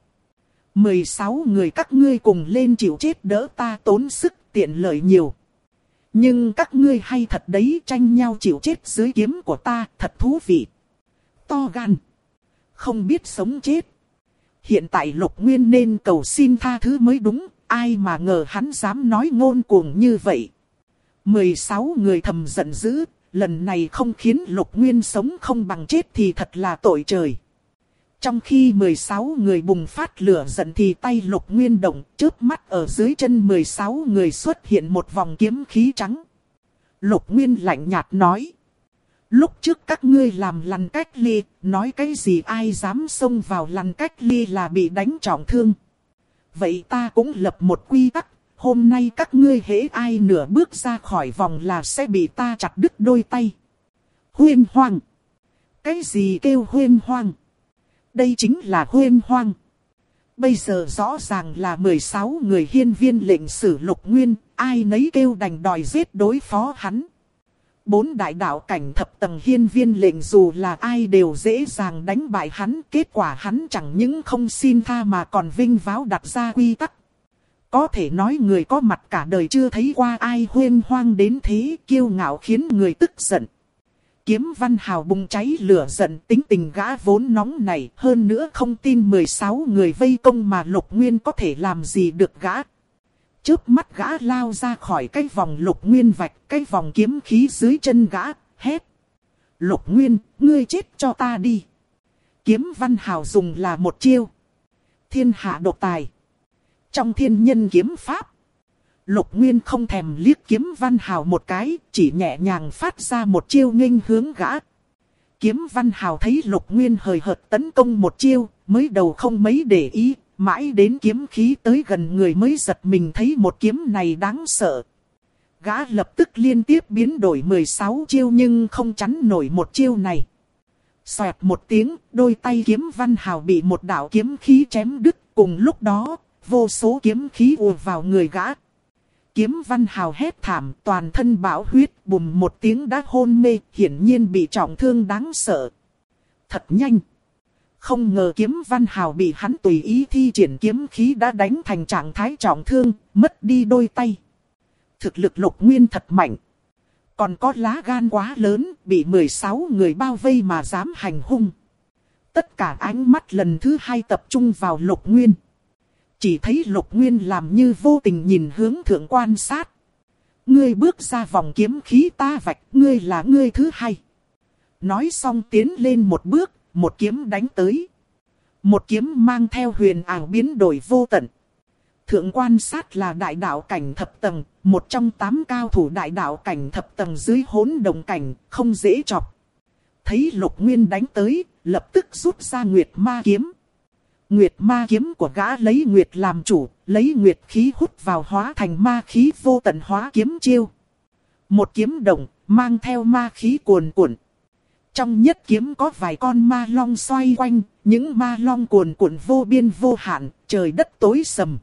16 người các ngươi cùng lên chịu chết đỡ ta tốn sức tiện lợi nhiều. Nhưng các ngươi hay thật đấy, tranh nhau chịu chết dưới kiếm của ta, thật thú vị. To gan. Không biết sống chết. Hiện tại Lục Nguyên nên cầu xin tha thứ mới đúng, ai mà ngờ hắn dám nói ngôn cuồng như vậy. 16 người thầm giận dữ, lần này không khiến Lục Nguyên sống không bằng chết thì thật là tội trời. Trong khi 16 người bùng phát lửa giận thì tay Lục Nguyên động, chớp mắt ở dưới chân 16 người xuất hiện một vòng kiếm khí trắng. Lục Nguyên lạnh nhạt nói. Lúc trước các ngươi làm lằn cách ly, nói cái gì ai dám xông vào lằn cách ly là bị đánh trọng thương. Vậy ta cũng lập một quy tắc, hôm nay các ngươi hễ ai nửa bước ra khỏi vòng là sẽ bị ta chặt đứt đôi tay. Huyên hoang. Cái gì kêu huyên hoang? Đây chính là huyên hoang. Bây giờ rõ ràng là 16 người Hiên Viên Lệnh xử Lục Nguyên, ai nấy kêu đành đòi giết đối phó hắn. 4 đại đạo cảnh thập tầng Hiên Viên Lệnh dù là ai đều dễ dàng đánh bại hắn, kết quả hắn chẳng những không xin tha mà còn vinh váo đặt ra quy tắc. Có thể nói người có mặt cả đời chưa thấy qua ai huyên hoang đến thế, kiêu ngạo khiến người tức giận. Kiếm Văn Hào bùng cháy lửa giận, tính tình gã vốn nóng này, hơn nữa không tin 16 người vây công mà Lục Nguyên có thể làm gì được gã. Chớp mắt gã lao ra khỏi cái vòng Lục Nguyên vạch, cái vòng kiếm khí dưới chân gã, hét. Lục Nguyên, ngươi chết cho ta đi. Kiếm Văn Hào dùng là một chiêu. Thiên hạ độc tài. Trong thiên nhân kiếm pháp, Lục Nguyên không thèm liếc Kiếm Văn Hào một cái, chỉ nhẹ nhàng phát ra một chiêu nghênh hướng gã. Kiếm Văn Hào thấy Lục Nguyên hời hợt tấn công một chiêu, mới đầu không mấy để ý, mãi đến kiếm khí tới gần người mới giật mình thấy một kiếm này đáng sợ. Gã lập tức liên tiếp biến đổi 16 chiêu nhưng không chắn nổi một chiêu này. Xoẹt một tiếng, đôi tay Kiếm Văn Hào bị một đạo kiếm khí chém đứt, cùng lúc đó, vô số kiếm khí ùa vào người gã. Kiếm Văn Hào hét thảm, toàn thân bão huyết, bùm một tiếng đã hôn mê, hiển nhiên bị trọng thương đáng sợ. Thật nhanh. Không ngờ Kiếm Văn Hào bị hắn tùy ý thi triển kiếm khí đã đánh thành trạng thái trọng thương, mất đi đôi tay. Thực lực Lục Nguyên thật mạnh. Còn có lá gan quá lớn, bị 16 người bao vây mà dám hành hung. Tất cả ánh mắt lần thứ 2 tập trung vào Lục Nguyên. Chỉ thấy Lục Nguyên làm như vô tình nhìn hướng thượng quan sát. Ngươi bước ra vòng kiếm khí ta vạch, ngươi là ngươi thứ 2. Nói xong tiến lên một bước, một kiếm đánh tới. Một kiếm mang theo huyền ảo biến đổi vô tận. Thượng quan sát là đại đạo cảnh thập tầng, một trong 8 cao thủ đại đạo cảnh thập tầng dưới hỗn độn cảnh, không dễ chọc. Thấy Lục Nguyên đánh tới, lập tức rút ra Nguyệt Ma kiếm. Nguyệt Ma kiếm của gã lấy Nguyệt làm chủ, lấy Nguyệt khí hút vào hóa thành ma khí vô tận hóa kiếm chiêu. Một kiếm động, mang theo ma khí cuồn cuộn. Trong nhất kiếm có vài con ma long xoay quanh, những ma long cuồn cuộn vô biên vô hạn, trời đất tối sầm.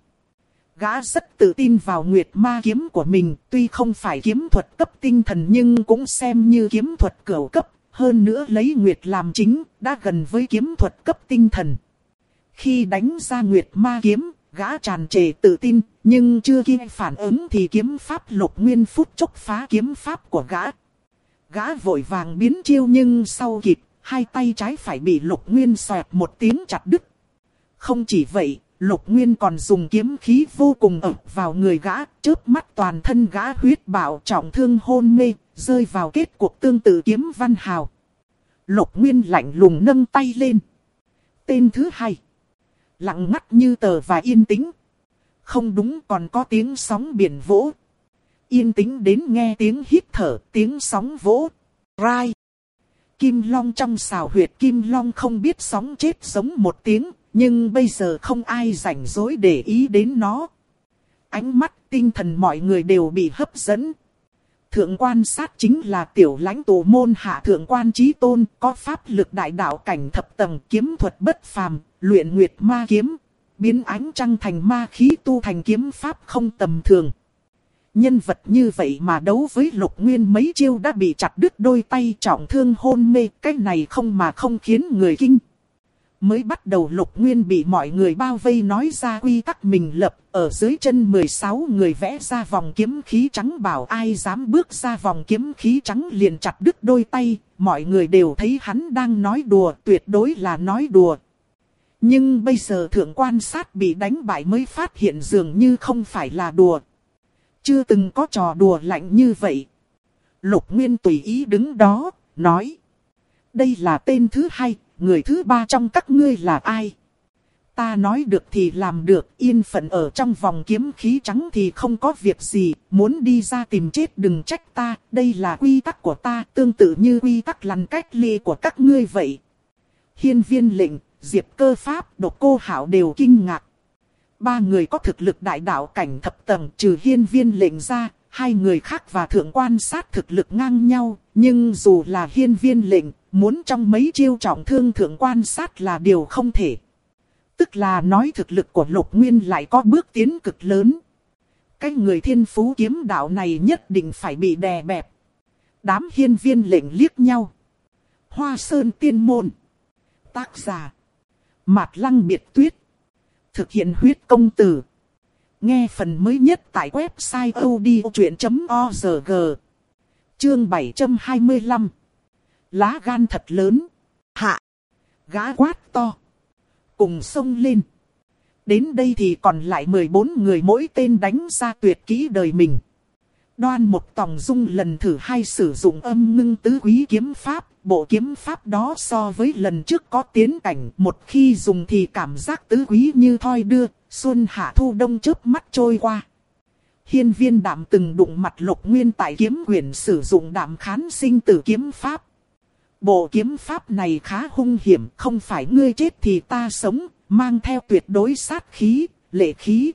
Gã rất tự tin vào Nguyệt Ma kiếm của mình, tuy không phải kiếm thuật cấp tinh thần nhưng cũng xem như kiếm thuật cửu cấp, hơn nữa lấy Nguyệt làm chính, đã gần với kiếm thuật cấp tinh thần. Khi đánh ra Nguyệt Ma kiếm, gã tràn trề tự tin, nhưng chưa kịp phản ứng thì kiếm pháp Lục Nguyên phút chốc phá kiếm pháp của gã. Gã vội vàng biến chiêu nhưng sau kịp, hai tay trái phải bị Lục Nguyên xoẹt một tiếng chặt đứt. Không chỉ vậy, Lục Nguyên còn dùng kiếm khí vô cùng ập vào người gã, chớp mắt toàn thân gã huyết bạo trọng thương hôn mê, rơi vào kết cuộc tương tự Kiếm Văn Hào. Lục Nguyên lạnh lùng nâng tay lên. Tên thứ 2. Lặng ngắt như tờ và yên tĩnh. Không đúng, còn có tiếng sóng biển vỗ. Yên tĩnh đến nghe tiếng hít thở, tiếng sóng vỗ. Rai. Kim Long trong xào huyệt Kim Long không biết sóng chết giống một tiếng, nhưng bây giờ không ai rảnh rỗi để ý đến nó. Ánh mắt tinh thần mọi người đều bị hấp dẫn. Thượng quan sát chính là tiểu lãnh tụ môn hạ thượng quan chí tôn, có pháp lực đại đạo cảnh thập tầng, kiếm thuật bất phàm, luyện Nguyệt Ma kiếm, biến ánh trăng thành ma khí tu thành kiếm pháp không tầm thường. Nhân vật như vậy mà đấu với Lục Nguyên mấy chiêu đã bị chặt đứt đôi tay trọng thương hôn mê, cái này không mà không khiến người kinh. Mới bắt đầu Lục Nguyên bị mọi người bao vây nói ra quy tắc mình lập, ở dưới chân 16 người vẽ ra vòng kiếm khí trắng, bảo ai dám bước ra vòng kiếm khí trắng liền chặt đứt đôi tay, mọi người đều thấy hắn đang nói đùa, tuyệt đối là nói đùa. Nhưng bây giờ thượng quan sát bị đánh bại mới phát hiện dường như không phải là đùa. Chưa từng có trò đùa lạnh như vậy. Lục Nguyên tùy ý đứng đó, nói. Đây là tên thứ 2, người thứ 3 trong các ngươi là ai? Ta nói được thì làm được, yên phận ở trong vòng kiếm khí trắng thì không có việc gì, muốn đi ra tìm chết đừng trách ta, đây là quy tắc của ta, tương tự như quy tắc lằn cách ly của các ngươi vậy. Hiên Viên Lệnh, Diệp Cơ Pháp, Độc Cô Hạo đều kinh ngạc. 3 người có thực lực đại đạo cảnh thập tầng, trừ Hiên Viên Lệnh ra, 2 người khác và thượng quan sát thực lực ngang nhau, nhưng dù là Hiên Viên Lệnh, muốn trong mấy chiêu trọng thương thượng quan sát là điều không thể. Tức là nói thực lực của Lục Nguyên lại có bước tiến cực lớn. Cái người thiên phú kiếm đạo này nhất định phải bị đè bẹp. Đám Hiên Viên Lệnh liếc nhau. Hoa Sơn Tiên Môn. Tác giả Mạt Lăng Biệt Tuyết. Thực hiện huyết công từ. Nghe phần mới nhất tại website odchuyện.org. Chương 725. Lá gan thật lớn. Hạ. Gã quát to. Cùng xông lên. Đến đây thì còn lại 14 người, mỗi tên đánh ra tuyệt kỹ đời mình. Đoan Mục Tòng Dung lần thứ 2 sử dụng Âm Ngưng Tứ Quý kiếm pháp. Bộ kiếm pháp đó so với lần trước có tiến cảnh, một khi dùng thì cảm giác tứ quý như thoi đưa, xuân hạ thu đông chớp mắt trôi qua. Hiên Viên Đạm từng đụng mặt Lục Nguyên tại kiếm quyển sử dụng Đạm Khán Sinh Tử kiếm pháp. Bộ kiếm pháp này khá hung hiểm, không phải ngươi chết thì ta sống, mang theo tuyệt đối sát khí, lệ khí.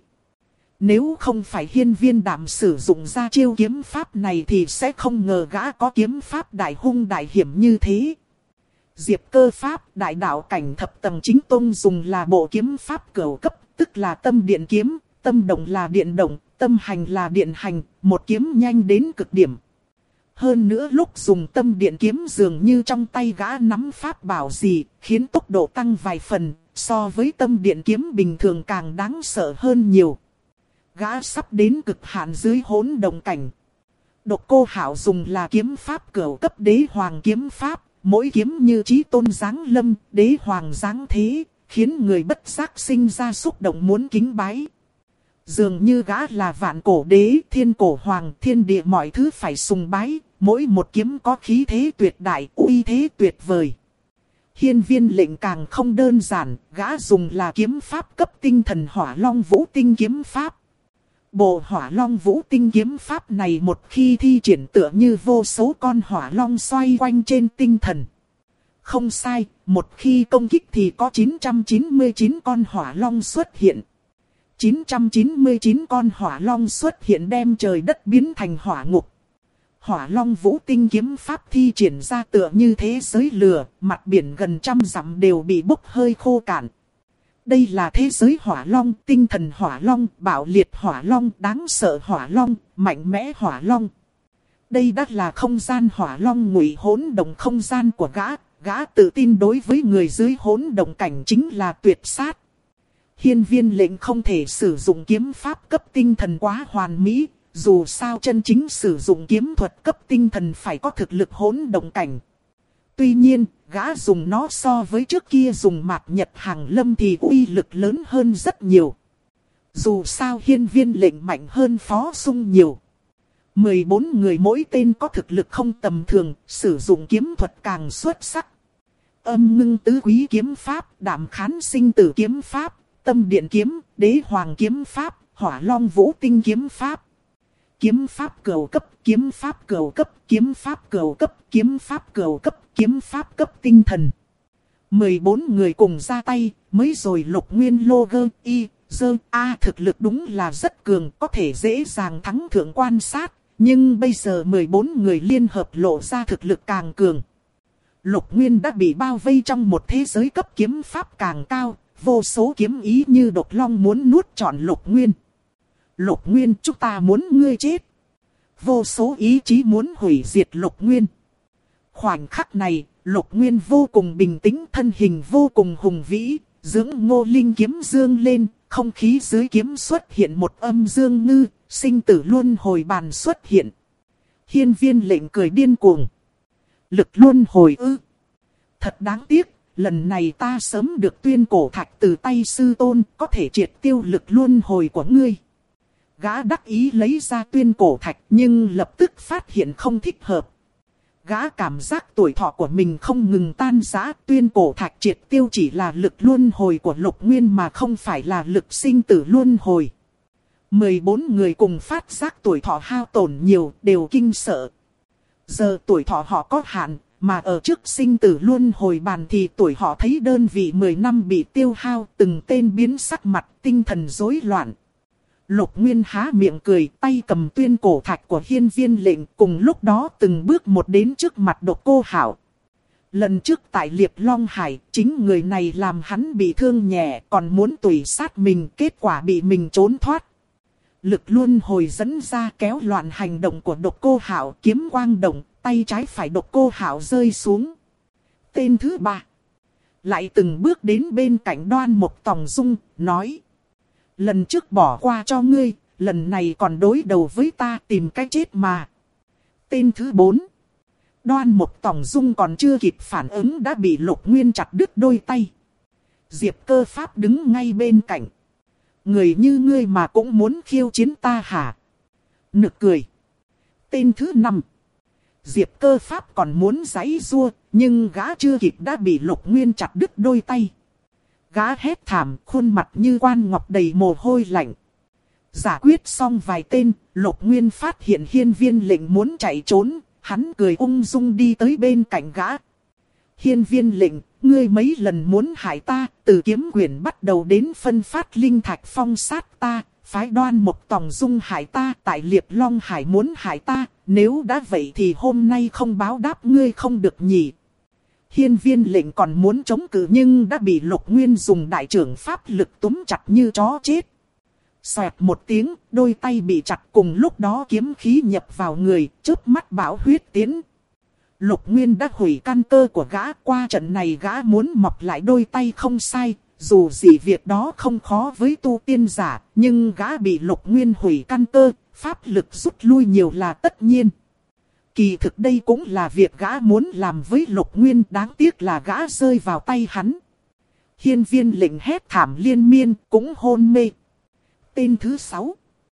Nếu không phải Hiên Viên Đạm sử dụng ra chiêu kiếm pháp này thì sẽ không ngờ gã có kiếm pháp đại hung đại hiểm như thế. Diệp Cơ Pháp, đại đạo cảnh thập tầng chính tông dùng là bộ kiếm pháp cửu cấp, tức là Tâm Điện kiếm, tâm động là điện động, tâm hành là điện hành, một kiếm nhanh đến cực điểm. Hơn nữa lúc dùng tâm điện kiếm dường như trong tay gã nắm pháp bảo gì, khiến tốc độ tăng vài phần, so với tâm điện kiếm bình thường càng đáng sợ hơn nhiều. Gã sắp đến cực hạn dưới hỗn động cảnh. Độc Cô Hạo dùng là kiếm pháp cửu cấp đế hoàng kiếm pháp, mỗi kiếm như chí tôn giáng lâm, đế hoàng giáng thế, khiến người bất giác sinh ra xúc động muốn kính bái. Dường như gã là vạn cổ đế, thiên cổ hoàng, thiên địa mọi thứ phải sùng bái, mỗi một kiếm có khí thế tuyệt đại, uy thế tuyệt vời. Hiên Viên Lệnh càng không đơn giản, gã dùng là kiếm pháp cấp tinh thần Hỏa Long Vũ Tinh kiếm pháp. Bộ Hỏa Long Vũ Tinh kiếm pháp này một khi thi triển tựa như vô số con hỏa long xoay quanh trên tinh thần. Không sai, một khi công kích thì có 999 con hỏa long xuất hiện. 999 con hỏa long xuất hiện đem trời đất biến thành hỏa ngục. Hỏa Long Vũ Tinh kiếm pháp thi triển ra tựa như thế giới lửa, mặt biển gần trăm dặm đều bị bốc hơi khô cạn. Đây là thế giới hỏa long, tinh thần hỏa long, bạo liệt hỏa long, đáng sợ hỏa long, mạnh mẽ hỏa long. Đây đã là không gian hỏa long ngụy hỗn động không gian của gã, gã tự tin đối với người dưới hỗn động cảnh chính là tuyệt sát. Hiên Viên Lệnh không thể sử dụng kiếm pháp cấp tinh thần quá hoàn mỹ, dù sao chân chính sử dụng kiếm thuật cấp tinh thần phải có thực lực hỗn động cảnh. Tuy nhiên, gã dùng nó so với trước kia dùng Mạt Nhật Hàng Lâm thì uy lực lớn hơn rất nhiều. Dù sao Hiên Viên Lệnh mạnh hơn Phó Sung nhiều. 14 người mỗi tên có thực lực không tầm thường, sử dụng kiếm thuật càng xuất sắc. Âm Ngưng Tứ Quý kiếm pháp, Đạm Khán Sinh Tử kiếm pháp, Tâm Điện kiếm, Đế Hoàng kiếm pháp, Hỏa Long Vũ Tinh kiếm pháp. Kiếm pháp cửu cấp, kiếm pháp cửu cấp, kiếm pháp cửu cấp, kiếm pháp cửu cấp, kiếm pháp cấp tinh thần. 14 người cùng ra tay, mới rồi Lục Nguyên Lô Gơ Y, Dơ A thực lực đúng là rất cường, có thể dễ dàng thắng thượng quan sát. Nhưng bây giờ 14 người liên hợp lộ ra thực lực càng cường. Lục Nguyên đã bị bao vây trong một thế giới cấp kiếm pháp càng cao, vô số kiếm ý như độc long muốn nuốt trọn Lục Nguyên. Lục Nguyên, chúng ta muốn ngươi chết. Vô số ý chí muốn hủy diệt Lục Nguyên. Khoảnh khắc này, Lục Nguyên vô cùng bình tĩnh, thân hình vô cùng hùng vĩ, dưỡng Ngô Linh kiếm dương lên, không khí dưới kiếm xuất hiện một âm dương ngư, sinh tử luân hồi bàn xuất hiện. Hiên Viên Lệnh cười điên cuồng. Lực luân hồi ư? Thật đáng tiếc, lần này ta sớm được tuyên cổ thạch từ tay sư tôn, có thể triệt tiêu lực luân hồi của ngươi. Gã đắc ý lấy ra tuyên cổ thạch nhưng lập tức phát hiện không thích hợp. Gã cảm giác tuổi thọ của mình không ngừng tan rã, tuyên cổ thạch triệt tiêu chỉ là lực luân hồi của Lục Nguyên mà không phải là lực sinh tử luân hồi. 14 người cùng phát giác tuổi thọ hao tổn nhiều, đều kinh sợ. Giờ tuổi thọ họ có hạn, mà ở trước sinh tử luân hồi bàn thì tuổi họ thấy đơn vị 10 năm bị tiêu hao, từng tên biến sắc mặt, tinh thần rối loạn. Lục Nguyên há miệng cười, tay cầm tuyên cổ thạch của Hiên Viên Lệnh, cùng lúc đó từng bước một đến trước mặt Độc Cô Hạo. Lần trước tại Liệp Long Hải, chính người này làm hắn bị thương nhẹ, còn muốn tùy sát mình, kết quả bị mình trốn thoát. Lực luân hồi dẫn ra kéo loạn hành động của Độc Cô Hạo, kiếm quang động, tay trái phải Độc Cô Hạo rơi xuống. Tên thứ 3 lại từng bước đến bên cạnh Đoan Mộc Tòng Dung, nói: lần trước bỏ qua cho ngươi, lần này còn đối đầu với ta, tìm cách chết mà. Tên thứ 4 Đoan Mộc Tòng Dung còn chưa kịp phản ứng đã bị Lục Nguyên chặt đứt đôi tay. Diệp Cơ Pháp đứng ngay bên cạnh. Người như ngươi mà cũng muốn khiêu chiến ta hả? Nực cười. Tên thứ 5 Diệp Cơ Pháp còn muốn giãy giụa, nhưng gã chưa kịp đã bị Lục Nguyên chặt đứt đôi tay. Gã hét thảm, khuôn mặt như quan ngọc đầy mồ hôi lạnh. Giải quyết xong vài tên, Lục Nguyên phát hiện Hiên Viên Lệnh muốn chạy trốn, hắn cười ung dung đi tới bên cạnh gã. Hiên Viên Lệnh, ngươi mấy lần muốn hại ta, từ kiếm quyển bắt đầu đến phân phát linh thạch phong sát ta, phái Đoan Mộc Tòng Dung hại ta, tại Liệp Long Hải muốn hại ta, nếu đã vậy thì hôm nay không báo đáp ngươi không được nhỉ. Hiên Viên Lệnh còn muốn chống cự nhưng đã bị Lục Nguyên dùng đại trưởng pháp lực túm chặt như chó chết. xoẹt một tiếng, đôi tay bị chặt, cùng lúc đó kiếm khí nhập vào người, chớp mắt bão huyết tiến. Lục Nguyên đã hủy căn cơ của gã, qua trận này gã muốn mọc lại đôi tay không sai, dù gì việc đó không khó với tu tiên giả, nhưng gã bị Lục Nguyên hủy căn cơ, pháp lực rút lui nhiều là tất nhiên. Kỳ thực đây cũng là việc gã muốn làm với Lục Nguyên, đáng tiếc là gã rơi vào tay hắn. Hiên Viên Lệnh hét thảm liên miên, cũng hôn mê. Tên thứ 6,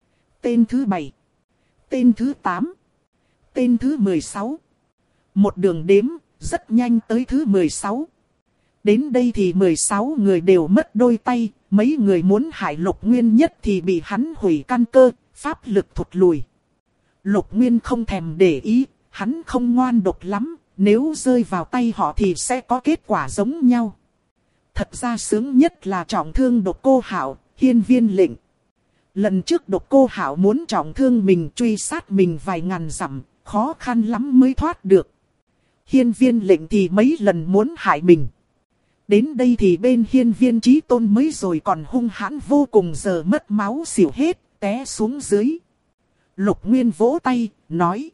tên thứ 7, tên thứ 8, tên thứ 16. Một đường đếm, rất nhanh tới thứ 16. Đến đây thì 16 người đều mất đôi tay, mấy người muốn hại Lục Nguyên nhất thì bị hắn hủy căn cơ, pháp lực thụt lùi. Lục Nguyên không thèm để ý, hắn không ngoan độc lắm, nếu rơi vào tay họ thì sẽ có kết quả giống nhau. Thật ra sướng nhất là trọng thương Độc Cô Hạo, Hiên Viên Lệnh. Lần trước Độc Cô Hạo muốn trọng thương mình, truy sát mình vài ngàn dặm, khó khăn lắm mới thoát được. Hiên Viên Lệnh thì mấy lần muốn hại mình. Đến đây thì bên Hiên Viên Chí Tôn mới rồi còn hung hãn vô cùng, giờ mất máu xỉu hết, té xuống dưới. Lục Nguyên vỗ tay, nói: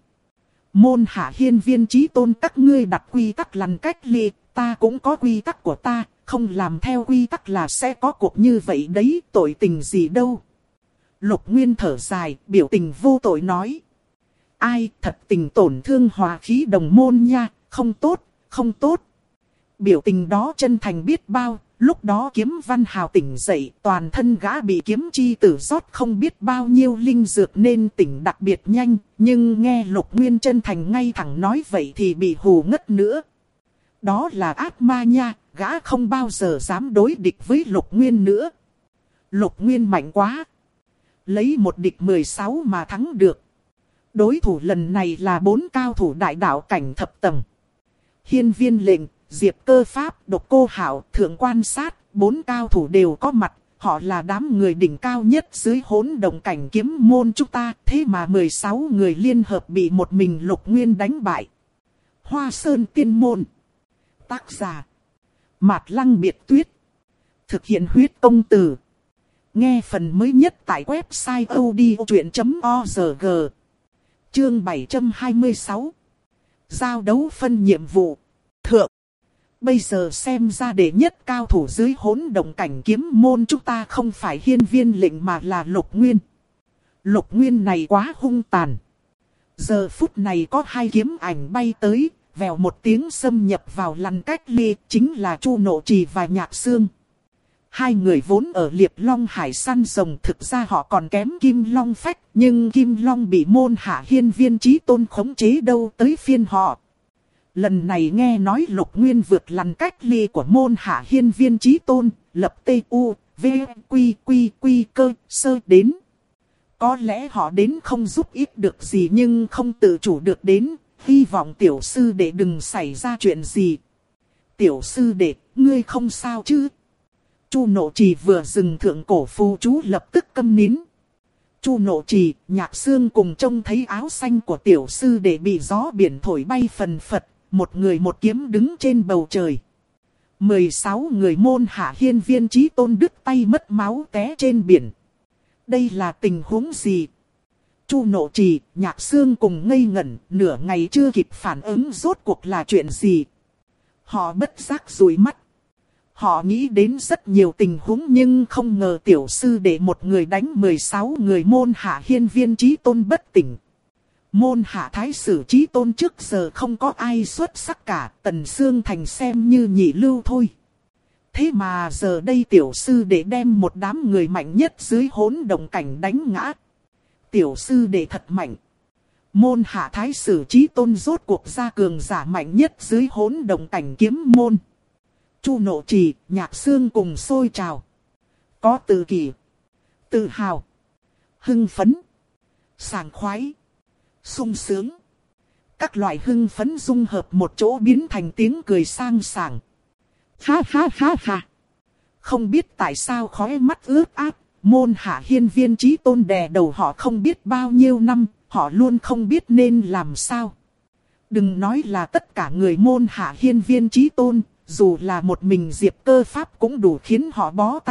Môn hạ Hiên Viên Chí Tôn các ngươi đặt quy tắc lằn cách ly, ta cũng có quy tắc của ta, không làm theo quy tắc là sẽ có cuộc như vậy đấy, tội tình gì đâu. Lục Nguyên thở dài, biểu tình vô tội nói: Ai thật tình tổn thương hòa khí đồng môn nha, không tốt, không tốt. Biểu tình đó chân thành biết bao, lúc đó Kiếm Văn Hào tỉnh dậy, toàn thân gã bị kiếm chi tử rót không biết bao nhiêu linh dược nên tỉnh đặc biệt nhanh, nhưng nghe Lục Nguyên chân thành ngay thẳng nói vậy thì bị hù ngất nữa. Đó là ác ma nha, gã không bao giờ dám đối địch với Lục Nguyên nữa. Lục Nguyên mạnh quá, lấy một địch 16 mà thắng được. Đối thủ lần này là 4 cao thủ đại đạo cảnh thập tầng. Hiên Viên Lệnh, Diệp Cơ Pháp, Độc Cô Hạo, Thượng Quan Sát, 4 cao thủ đều có mặt. Họ là đám người đỉnh cao nhất dưới hỗn động cảnh kiếm môn chúng ta. Thế mà 16 người liên hợp bị một mình Lục Nguyên đánh bại. Hoa Sơn Tiên Môn. Tác giả: Mạt Lăng Biệt Tuyết. Thực hiện huyết công từ. Nghe phần mới nhất tại website odchuyện.org. Chương 726. Giao đấu phân nhiệm vụ. Thượng. Bây giờ xem ra đệ nhất cao thủ dưới hỗn động cảnh kiếm môn chúng ta không phải Hiên Viên Lệnh mà là Lục Nguyên. Lục Nguyên này quá hung tàn. Giờ phút này có 2 kiếm ảnh bay tới, vèo một tiếng xâm nhập vào lằn cách ly, chính là Chu Nộ Trì và Nhạc Xương. 2 người vốn ở Liệp Long Hải săn rồng, thực ra họ còn kém Kim Long Phách, nhưng Kim Long bị môn hạ Hiên Viên Chí Tôn khống chế, đâu tới phiên họ. Lần này nghe nói Lục Nguyên vượt lằn cách ly của môn hạ Hiên Viên Chí Tôn, lập T.U. V. Quy cơ sơ đến. Có lẽ họ đến không giúp ích được gì nhưng không tự chủ được đến, hy vọng tiểu sư đệ đừng xảy ra chuyện gì. Tiểu sư đệ, ngươi không sao chứ? Chu Nộ Trì vừa dừng thượng cổ phù chú lập tức câm nín. Chu Nộ Trì, Nhạc Xương cùng trông thấy áo xanh của tiểu sư đệ bị gió biển thổi bay phần phật, một người một kiếm đứng trên bầu trời. 16 người môn hạ Hiên Viên Chí Tôn đứt tay mất máu té trên biển. Đây là tình huống gì? Chu Nộ Trì, Nhạc Xương cùng ngây ngẩn, nửa ngày chưa kịp phản ứng rốt cuộc là chuyện gì. Họ bất giác dụi mắt. Họ nghĩ đến rất nhiều tình huống nhưng không ngờ tiểu sư đệ một người đánh 16 người môn hạ Hiên Viên Chí Tôn bất tỉnh. Môn hạ Thái Sử Chí Tôn trước giờ không có ai xuất sắc cả, Tần Sương Thành xem như nhị lưu thôi. Thế mà giờ đây tiểu sư đệ đem một đám người mạnh nhất dưới hỗn động cảnh đánh ngã. Tiểu sư đệ thật mạnh. Môn hạ Thái Sử Chí Tôn rốt cuộc ra cường giả mạnh nhất dưới hỗn động cảnh kiếm môn. Chu Nộ Trì, Nhạc Xương cùng sôi trào. Có tự kỷ, tự hào, hưng phấn, sảng khoái, sung sướng. Các loại hưng phấn dung hợp một chỗ biến thành tiếng cười sang sảng. Ha ha ha ha. Không biết tại sao khóe mắt ướt át, môn hạ Hiên Viên Chí Tôn đè đầu họ không biết bao nhiêu năm, họ luôn không biết nên làm sao. Đừng nói là tất cả người môn hạ Hiên Viên Chí Tôn, dù là một mình Diệp Cơ Pháp cũng đủ khiến họ bó tay,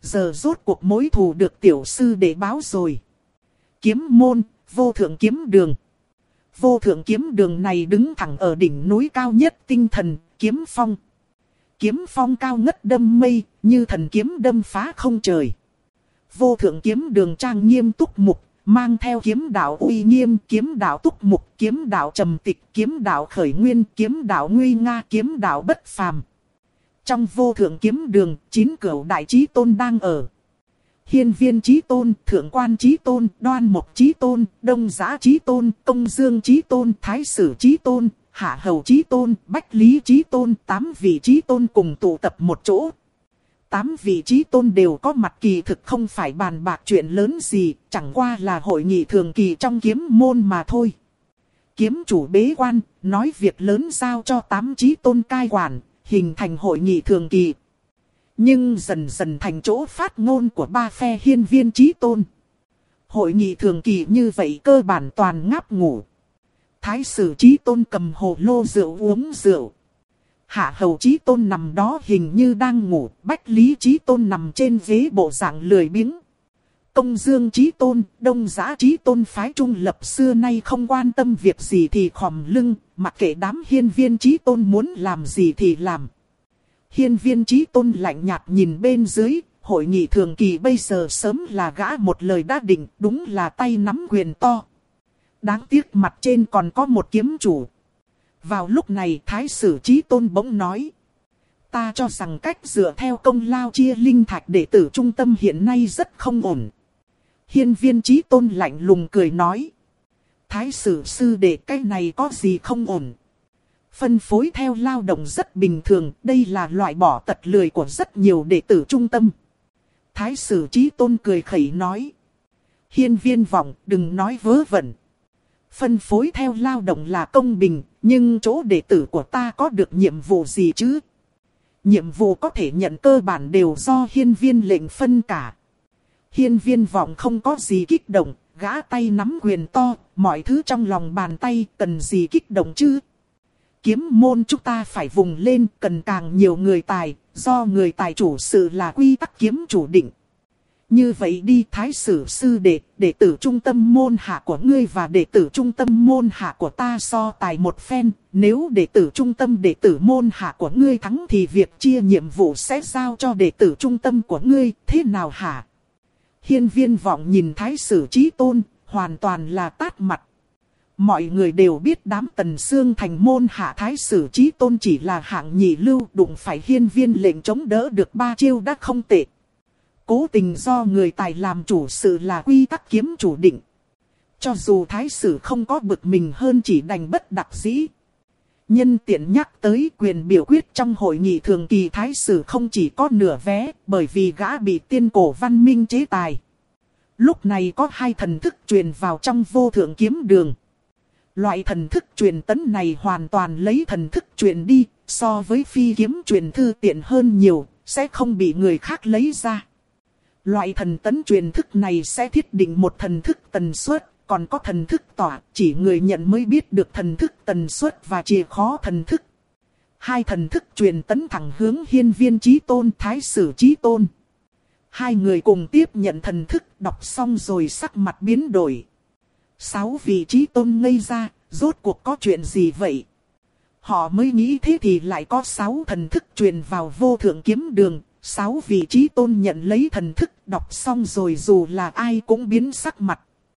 giờ rốt cuộc mối thù được tiểu sư để báo rồi. Kiếm môn, vô thượng kiếm đường. Vô thượng kiếm đường này đứng thẳng ở đỉnh núi cao nhất tinh thần, kiếm phong. Kiếm phong cao ngất đâm mây, như thần kiếm đâm phá không trời. Vô thượng kiếm đường trang nghiêm túc mục, mang theo kiếm đạo uy nghiêm, kiếm đạo túc mục, kiếm đạo trầm tịch, kiếm đạo khởi nguyên, kiếm đạo nguy nga, kiếm đạo bất phàm. Trong vô thượng kiếm đường, 9 cửu đại chí tôn đang ở. Hiên viên chí tôn, thượng quan chí tôn, đoan mục chí tôn, đông giá chí tôn, công dương chí tôn, thái sử chí tôn, hạ hầu chí tôn, bách lý chí tôn, 8 vị chí tôn cùng tụ tập một chỗ. 8 vị chí tôn đều có mặt, kỳ thực không phải bàn bạc chuyện lớn gì, chẳng qua là hội nghị thường kỳ trong kiếm môn mà thôi. Kiếm chủ bế quan, nói việc lớn giao cho 8 chí tôn cai quản, hình thành hội nghị thường kỳ. Nhưng dần dần thành chỗ phát ngôn của 3 phe hiên viên chí tôn. Hội nghị thường kỳ như vậy cơ bản toàn ngáp ngủ. Thái sử chí tôn cầm hồ lô rượu uống rượu. Hạ hầu chí tôn nằm đó hình như đang ngủ, bách lý chí tôn nằm trên ghế bộ dạng lười biếng. Công dương chí tôn, đông giá chí tôn phái trung lập xưa nay không quan tâm việc gì thì khom lưng, mặc kệ đám hiên viên chí tôn muốn làm gì thì làm. Hiên viên chí tôn lạnh nhạt nhìn bên dưới, hội nghị thường kỳ bây giờ sớm là gã một lời đã định, đúng là tay nắm quyền to. Đáng tiếc mặt trên còn có một kiếm chủ. Vào lúc này thái sử chí tôn bỗng nói. Ta cho rằng cách dựa theo công lao chia linh thạch đệ tử trung tâm hiện nay rất không ổn. Hiên viên chí tôn lạnh lùng cười nói. Thái sử sư đệ, cái này có gì không ổn? Phân phối theo lao động rất bình thường, đây là loại bỏ tật lười của rất nhiều đệ tử trung tâm. Thái sử chí tôn cười khẩy nói. Hiên viên vọng, đừng nói vớ vẩn. Phân phối theo lao động là công bình, nhưng chỗ đệ tử của ta có được nhiệm vụ gì chứ? Nhiệm vụ có thể nhận cơ bản đều do hiên viên lệnh phân cả. Hiên viên vọng không có gì kích động, gã tay nắm quyền to, mọi thứ trong lòng bàn tay cần gì kích động chứ? Kiếm môn chúng ta phải vùng lên, cần càng nhiều người tài, do người tài chủ sự là quy tắc kiếm chủ định. Như vậy đi thái sử sư đệ, đệ tử trung tâm môn hạ của ngươi và đệ tử trung tâm môn hạ của ta so tài một phen. Nếu đệ tử trung tâm đệ tử môn hạ của ngươi thắng thì việc chia nhiệm vụ sẽ giao cho đệ tử trung tâm của ngươi, thế nào hả? Hiên viên vọng nhìn thái sử chí tôn, hoàn toàn là tát mặt. Mọi người đều biết đám Tần Xương thành môn hạ thái sử chí tôn chỉ là hạng nhị lưu, đụng phải hiên viên lệnh chống đỡ được 3 chiêu đã không tệ. Cố tình do người tài làm chủ sự là quy tắc kiếm chủ định. Cho dù thái sử không có bực mình hơn chỉ đành bất đắc dĩ. Nhân tiện nhắc tới quyền biểu quyết trong hội nghị thường kỳ thái sử không chỉ có nửa vé, bởi vì gã bị tiên cổ văn minh chế tài. Lúc này có 2 thần thức truyền vào trong vô thượng kiếm đường. Loại thần thức truyền tấn này hoàn toàn lấy thần thức truyền đi, so với phi kiếm truyền thư tiện hơn nhiều, sẽ không bị người khác lấy ra. Loại thần tấn truyền thức này sẽ thiết định một thần thức tần suất, còn có thần thức tỏa, chỉ người nhận mới biết được thần thức tần suất và chìa khóa thần thức. 2 thần thức truyền tấn thẳng hướng hiên viên chí tôn, thái sử chí tôn. 2 người cùng tiếp nhận thần thức, đọc xong rồi sắc mặt biến đổi. 6 vị chí tôn ngây ra, rốt cuộc có chuyện gì vậy? Họ mới nghĩ thế thì lại có 6 thần thức truyền vào vô thượng kiếm đường. 6 vị chí tôn nhận lấy thần thức, đọc xong rồi dù là ai cũng biến sắc mặt.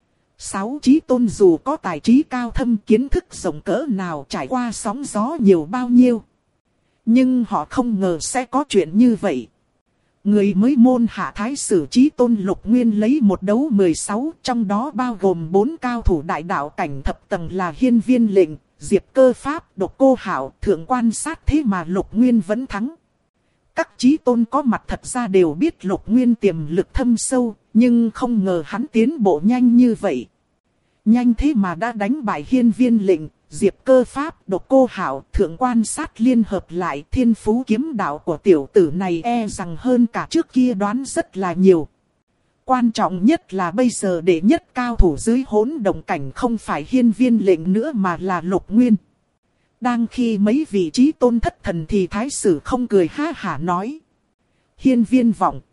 6 chí tôn dù có tài trí cao thâm, kiến thức rộng cỡ nào, trải qua sóng gió nhiều bao nhiêu, nhưng họ không ngờ sẽ có chuyện như vậy. Người mới môn hạ thái sử chí tôn Lục Nguyên lấy một đấu 16, trong đó bao gồm 4 cao thủ đại đạo cảnh thập tầng là hiên viên lệnh, Diệp Cơ Pháp, Độc Cô Hạo, Thượng Quan Sát, thế mà Lục Nguyên vẫn thắng. Các chí tôn có mặt thật ra đều biết Lục Nguyên tiềm lực thâm sâu, nhưng không ngờ hắn tiến bộ nhanh như vậy. Nhanh thế mà đã đánh bại hiên viên lệnh, Diệp Cơ Pháp, Độc Cô Hạo, Thượng Quan Sát liên hợp lại. Thiên phú kiếm đạo của tiểu tử này e rằng hơn cả trước kia đoán rất là nhiều. Quan trọng nhất là bây giờ đệ nhất cao thủ dưới hỗn động cảnh không phải hiên viên lệnh nữa mà là Lục Nguyên. Đang khi mấy vị chí tôn thất thần thì thái sử không cười ha hả nói. Hiên viên vọng,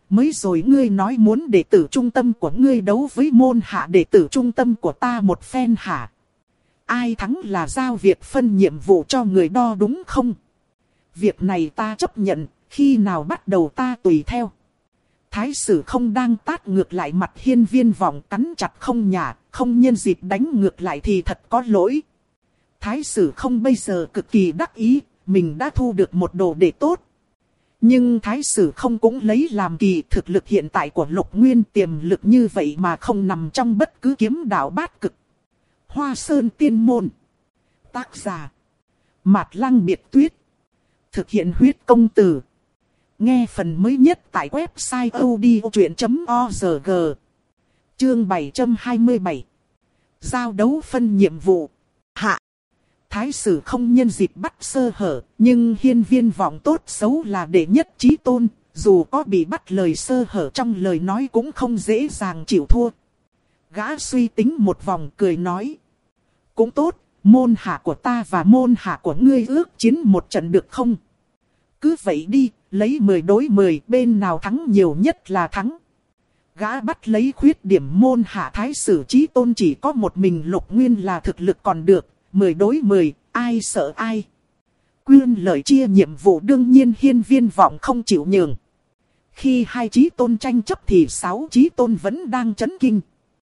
mới rồi ngươi nói muốn đệ tử trung tâm của ngươi đấu với môn hạ đệ tử trung tâm của ta một phen hả? Ai thắng là giao việc phân nhiệm vụ cho người đo đúng không? Việc này ta chấp nhận, khi nào bắt đầu ta tùy theo. Thái sử không đang tát ngược lại mặt Hiên Viên Vọng, cắn chặt không nhả, không nhân dịp đánh ngược lại thì thật có lỗi. Thái sử không bây giờ cực kỳ đắc ý, mình đã thu được một đồ đệ tốt. Nhưng Thái sử không cũng lấy làm kỳ, thực lực hiện tại của Lục Nguyên tiềm lực như vậy mà không nằm trong bất cứ kiếm đạo bát cực. Hoa Sơn Tiên Môn. Tác giả Mạt Lăng Biệt Tuyết. Thực hiện huyết công từ. Nghe phần mới nhất tại website odchuyện.org. Chương 727. Giao đấu phân nhiệm vụ. Hạ. Thái sử không nhân dịp bắt sơ hở, nhưng Hiên Viên Vọng tốt xấu là đệ nhất chí tôn, dù có bị bắt lời sơ hở trong lời nói cũng không dễ dàng chịu thua. Gã suy tính một vòng cười nói. Cũng tốt, môn hạ của ta và môn hạ của ngươi ước chiến một trận được không? Cứ vậy đi, lấy 10 đối 10, bên nào thắng nhiều nhất là thắng. Gã bắt lấy khuyết điểm môn hạ thái sử chí tôn chỉ có một mình Lục Nguyên là thực lực còn được, 10 đối 10, ai sợ ai. Quyên lợi chia nhiệm vụ đương nhiên Hiên Viên Vọng không chịu nhường. Khi hai chí tôn tranh chấp thì 6 chí tôn vẫn đang chấn kinh.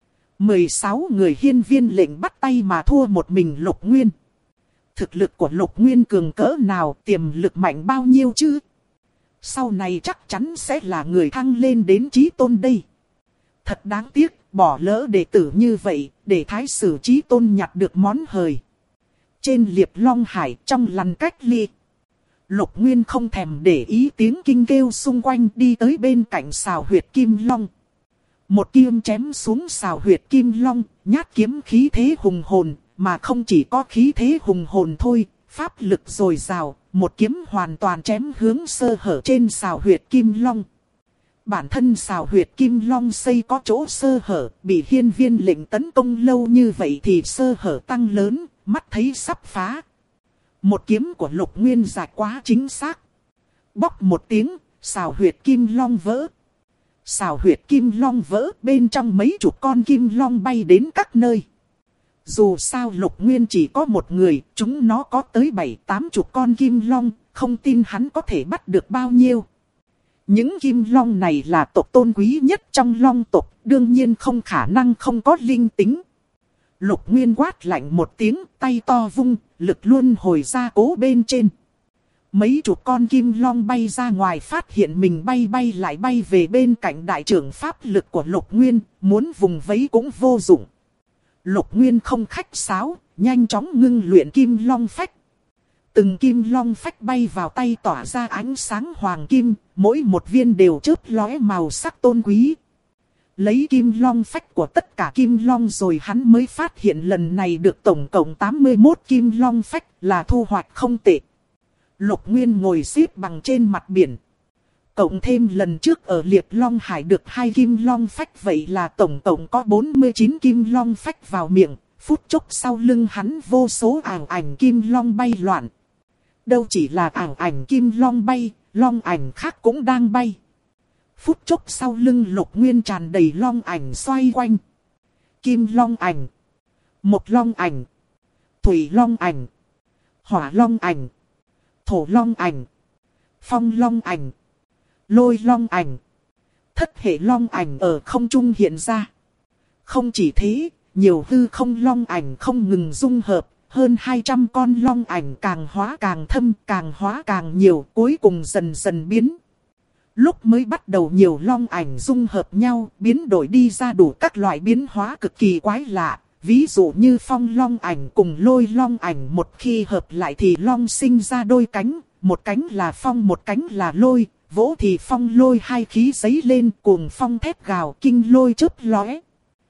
16 người hiên viên lệnh bắt tay mà thua một mình Lục Nguyên. Thực lực của Lục Nguyên cường cỡ nào, tiềm lực mạnh bao nhiêu chứ? Sau này chắc chắn sẽ là người thăng lên đến chí tôn đây. Thật đáng tiếc, bỏ lỡ đệ tử như vậy, để thái sử chí tôn nhặt được món hời. Trên Liệp Long Hải trong lằn cách ly, Lục Nguyên không thèm để ý tiếng kinh kêu xung quanh, đi tới bên cạnh sào huyệt Kim Long. Một kiếm chém xuống sào huyệt Kim Long, nhát kiếm khí thế hùng hồn, mà không chỉ có khí thế hùng hồn thôi, pháp lực dồi dào, một kiếm hoàn toàn chém hướng sơ hở trên sào huyệt Kim Long. Bản thân sào huyệt Kim Long xây có chỗ sơ hở, bị hiên viên lệnh tấn công lâu như vậy thì sơ hở tăng lớn, mắt thấy sắp phá. Một kiếm của Lục Nguyên dài quá chính xác. Bóc một tiếng, sào huyệt Kim Long vỡ. Sào huyệt Kim Long vỡ, bên trong mấy chục con Kim Long bay đến các nơi. Dù sao Lục Nguyên chỉ có một người, chúng nó có tới 7-80 con Kim Long, không tin hắn có thể bắt được bao nhiêu. Những Kim Long này là tộc tôn quý nhất trong Long tộc, đương nhiên không khả năng không có linh tính. Lục Nguyên quát lạnh một tiếng, tay to vung, lực luân hồi ra cố bên trên. Mấy chục con Kim Long bay ra ngoài, phát hiện mình bay lại bay về bên cạnh đại trưởng pháp lực của Lục Nguyên, muốn vùng vẫy cũng vô dụng. Lục Nguyên không khách sáo, nhanh chóng ngưng luyện Kim Long phách. Từng Kim Long phách bay vào tay tỏa ra ánh sáng hoàng kim, mỗi một viên đều chớp lóe màu sắc tôn quý. Lấy Kim Long phách của tất cả Kim Long rồi hắn mới phát hiện lần này được tổng cộng 81 Kim Long phách, là thu hoạch không tệ. Lục Nguyên ngồi xếp bằng trên mặt biển. Cộng thêm lần trước ở Liệp Long Hải được 2 Kim Long phách, vậy là tổng cộng có 49 Kim Long phách vào miệng. Phút chốc sau lưng hắn vô số ảo ảnh Kim Long bay loạn. Đâu chỉ là ảo ảnh Kim Long bay, Long ảnh khác cũng đang bay. Phút chốc sau lưng Lục Nguyên tràn đầy Long ảnh xoay quanh. Kim Long ảnh, Mộc Long ảnh, Thủy Long ảnh, Hỏa Long ảnh, Thổ Long ảnh, Phong Long ảnh, Lôi Long ảnh, thất hệ Long ảnh ở không trung hiện ra. Không chỉ thế, nhiều hư không Long ảnh không ngừng dung hợp, hơn 200 con Long ảnh càng hóa càng thâm, càng hóa càng nhiều, cuối cùng dần dần biến. Lúc mới bắt đầu nhiều Long ảnh dung hợp nhau, biến đổi đi ra đủ các loại biến hóa cực kỳ quái lạ. Ví dụ như Phong Long ảnh cùng Lôi Long ảnh một khi hợp lại thì Long sinh ra đôi cánh, một cánh là Phong một cánh là Lôi, vỗ thì Phong Lôi hai khí giấy lên, cuồng phong thét gào, kinh lôi chớp lóe.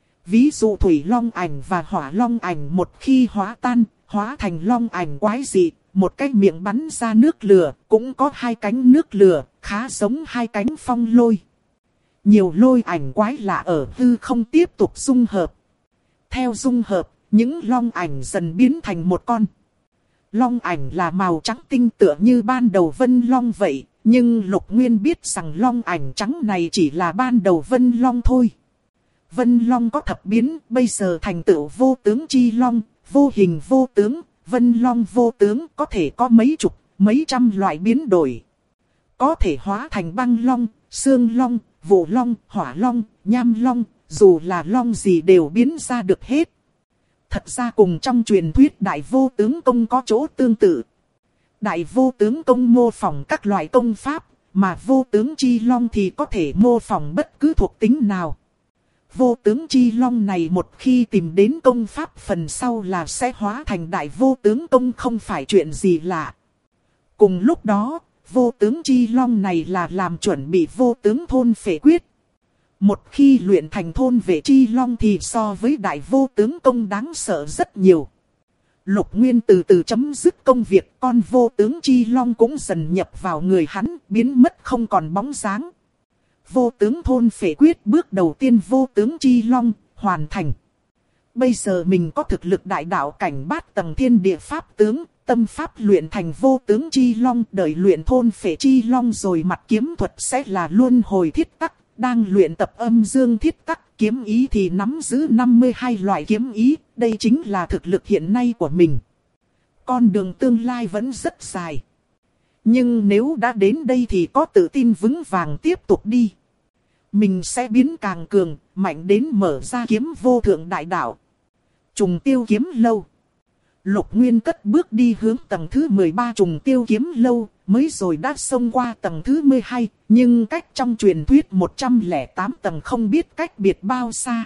Ví dụ Thủy Long ảnh và Hỏa Long ảnh một khi hóa tan, hóa thành Long ảnh quái dị, một cái miệng bắn ra nước lửa, cũng có 2 cánh nước lửa, khá giống 2 cánh Phong Lôi. Nhiều Lôi ảnh quái lạ ở hư không tiếp tục dung hợp. Theo dung hợp, những Long ảnh dần biến thành một con. Long ảnh là màu trắng tinh tựa như ban đầu Vân Long vậy, Nhưng Lục Nguyên biết rằng long ảnh trắng này chỉ là ban đầu Vân Long thôi. Vân Long có thập biến, bây giờ thành tựu vô tướng chi long, vô hình vô tướng, Vân Long vô tướng có thể có mấy chục, mấy trăm loại biến đổi. Có thể hóa thành băng long, xương long, vụ long, hỏa long, nham long, dù là long gì đều biến ra được hết. Thật ra cùng trong truyền thuyết Đại Vô Tướng Công có chỗ tương tự. Đại Vô Tướng Công mô phỏng các loại công pháp, mà Vô Tướng Chi Long thì có thể mô phỏng bất cứ thuộc tính nào. Vô Tướng Chi Long này một khi tìm đến công pháp phần sau là sẽ hóa thành Đại Vô Tướng Công, không phải chuyện gì lạ. Cùng lúc đó, Vô Tướng Chi Long này là làm chuẩn bị Vô Tướng Thôn Phệ Quyết. Một khi luyện thành Thôn Vệ Chi Long thì so với Đại Vô Tướng Công đáng sợ rất nhiều. Lục Nguyên từ từ chấm dứt công việc, con Vô Tướng Chi Long cũng dần nhập vào người hắn, biến mất không còn bóng dáng. Vô Tướng Thôn Phệ Quyết bước đầu tiên Vô Tướng Chi Long hoàn thành. Bây giờ mình có thực lực đại đạo cảnh bát tầng thiên địa pháp tướng, tâm pháp luyện thành Vô Tướng Chi Long, đợi luyện Thôn Phệ Chi Long rồi mặt kiếm thuật sẽ là luân hồi thiết tắc. Đang luyện tập âm dương thiết tắc, kiếm ý thì nắm giữ 52 loại kiếm ý, đây chính là thực lực hiện nay của mình. Con đường tương lai vẫn rất dài. Nhưng nếu đã đến đây thì có tự tin vững vàng tiếp tục đi. Mình sẽ biến càng cường, mạnh đến mở ra kiếm vô thượng đại đạo. Trùng Tiêu Kiếm Lâu. Lục Nguyên cất bước đi hướng tầng thứ 13 Trùng Tiêu Kiếm Lâu, mới rồi đã xông qua tầng thứ 12, nhưng cách trong truyền thuyết 108 tầng không biết cách biệt bao xa.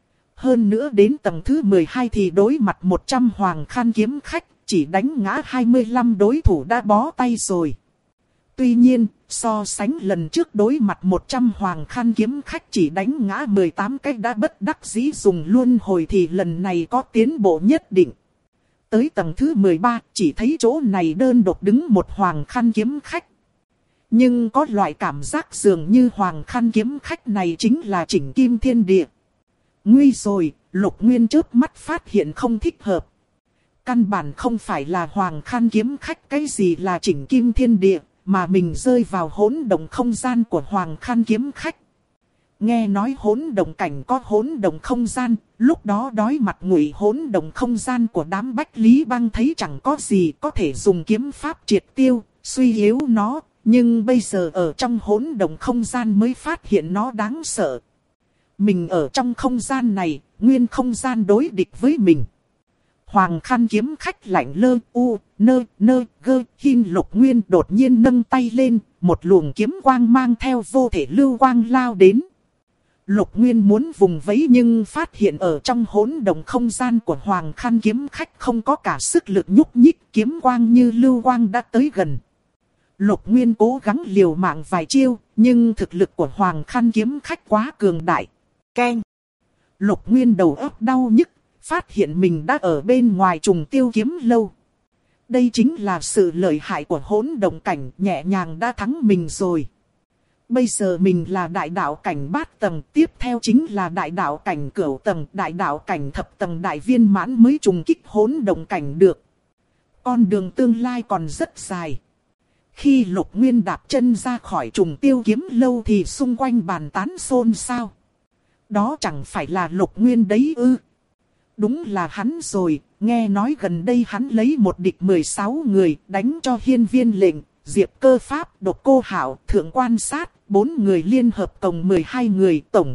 Hơn nữa đến tầng thứ 12 thì đối mặt 100 hoàng khan kiếm khách, chỉ đánh ngã 25 đối thủ đã bó tay rồi. Tuy nhiên, so sánh lần trước đối mặt 100 hoàng khan kiếm khách chỉ đánh ngã 18 cái đã bất đắc dĩ dùng luân hồi thì lần này có tiến bộ nhất định. Tới tầng thứ 13, chỉ thấy chỗ này đơn độc đứng một hoàng khan kiếm khách. Nhưng có loại cảm giác dường như hoàng khan kiếm khách này chính là Chỉnh Kim Thiên Địa. Nguy rồi, Lục Nguyên chớp mắt phát hiện không thích hợp. Căn bản không phải là hoàng khan kiếm khách, cái gì là Chỉnh Kim Thiên Địa, mà mình rơi vào hỗn động không gian của hoàng khan kiếm khách. Nghe nói hỗn động cảnh có hỗn động không gian, lúc đó đối mặt ngụy hỗn động không gian của đám Bách Lý Băng thấy chẳng có gì có thể dùng kiếm pháp triệt tiêu, suy yếu nó, nhưng bây giờ ở trong hỗn động không gian mới phát hiện nó đáng sợ. Mình ở trong không gian này, nguyên không gian đối địch với mình. Hoàng khan kiếm khách lạnh lơ gơ hin. Lục Nguyên đột nhiên nâng tay lên, một luồng kiếm quang mang theo vô thể lưu quang lao đến. Lục Nguyên muốn vùng vẫy nhưng phát hiện ở trong hỗn động không gian của Hoàng khan kiếm khách không có cả sức lực nhúc nhích, kiếm quang như lưu quang đã tới gần. Lục Nguyên cố gắng liều mạng vài chiêu, nhưng thực lực của Hoàng khan kiếm khách quá cường đại. Keng! Lục Nguyên đầu óc đau nhức, phát hiện mình đã ở bên ngoài Trùng Tiêu Kiếm Lâu. Đây chính là sự lợi hại của hỗn động cảnh, nhẹ nhàng đã thắng mình rồi. Bây giờ mình là đại đạo cảnh bát tầng, tiếp theo chính là đại đạo cảnh cửu tầng, đại đạo cảnh thập tầng đại viên mãn mới trùng kích hỗn động cảnh được. Con đường tương lai còn rất dài. Khi Lục Nguyên đạp chân ra khỏi Trùng Tiêu Kiếm Lâu thì xung quanh bàn tán xôn xao. Đó chẳng phải là Lục Nguyên đấy ư? Đúng là hắn rồi, nghe nói gần đây hắn lấy một địch 16 người, đánh cho Hiên Viên Lệnh, Diệp Cơ Pháp, Độc Cô Hạo, Thượng Quan Sát, 4 người liên hợp cộng 12 người, tổng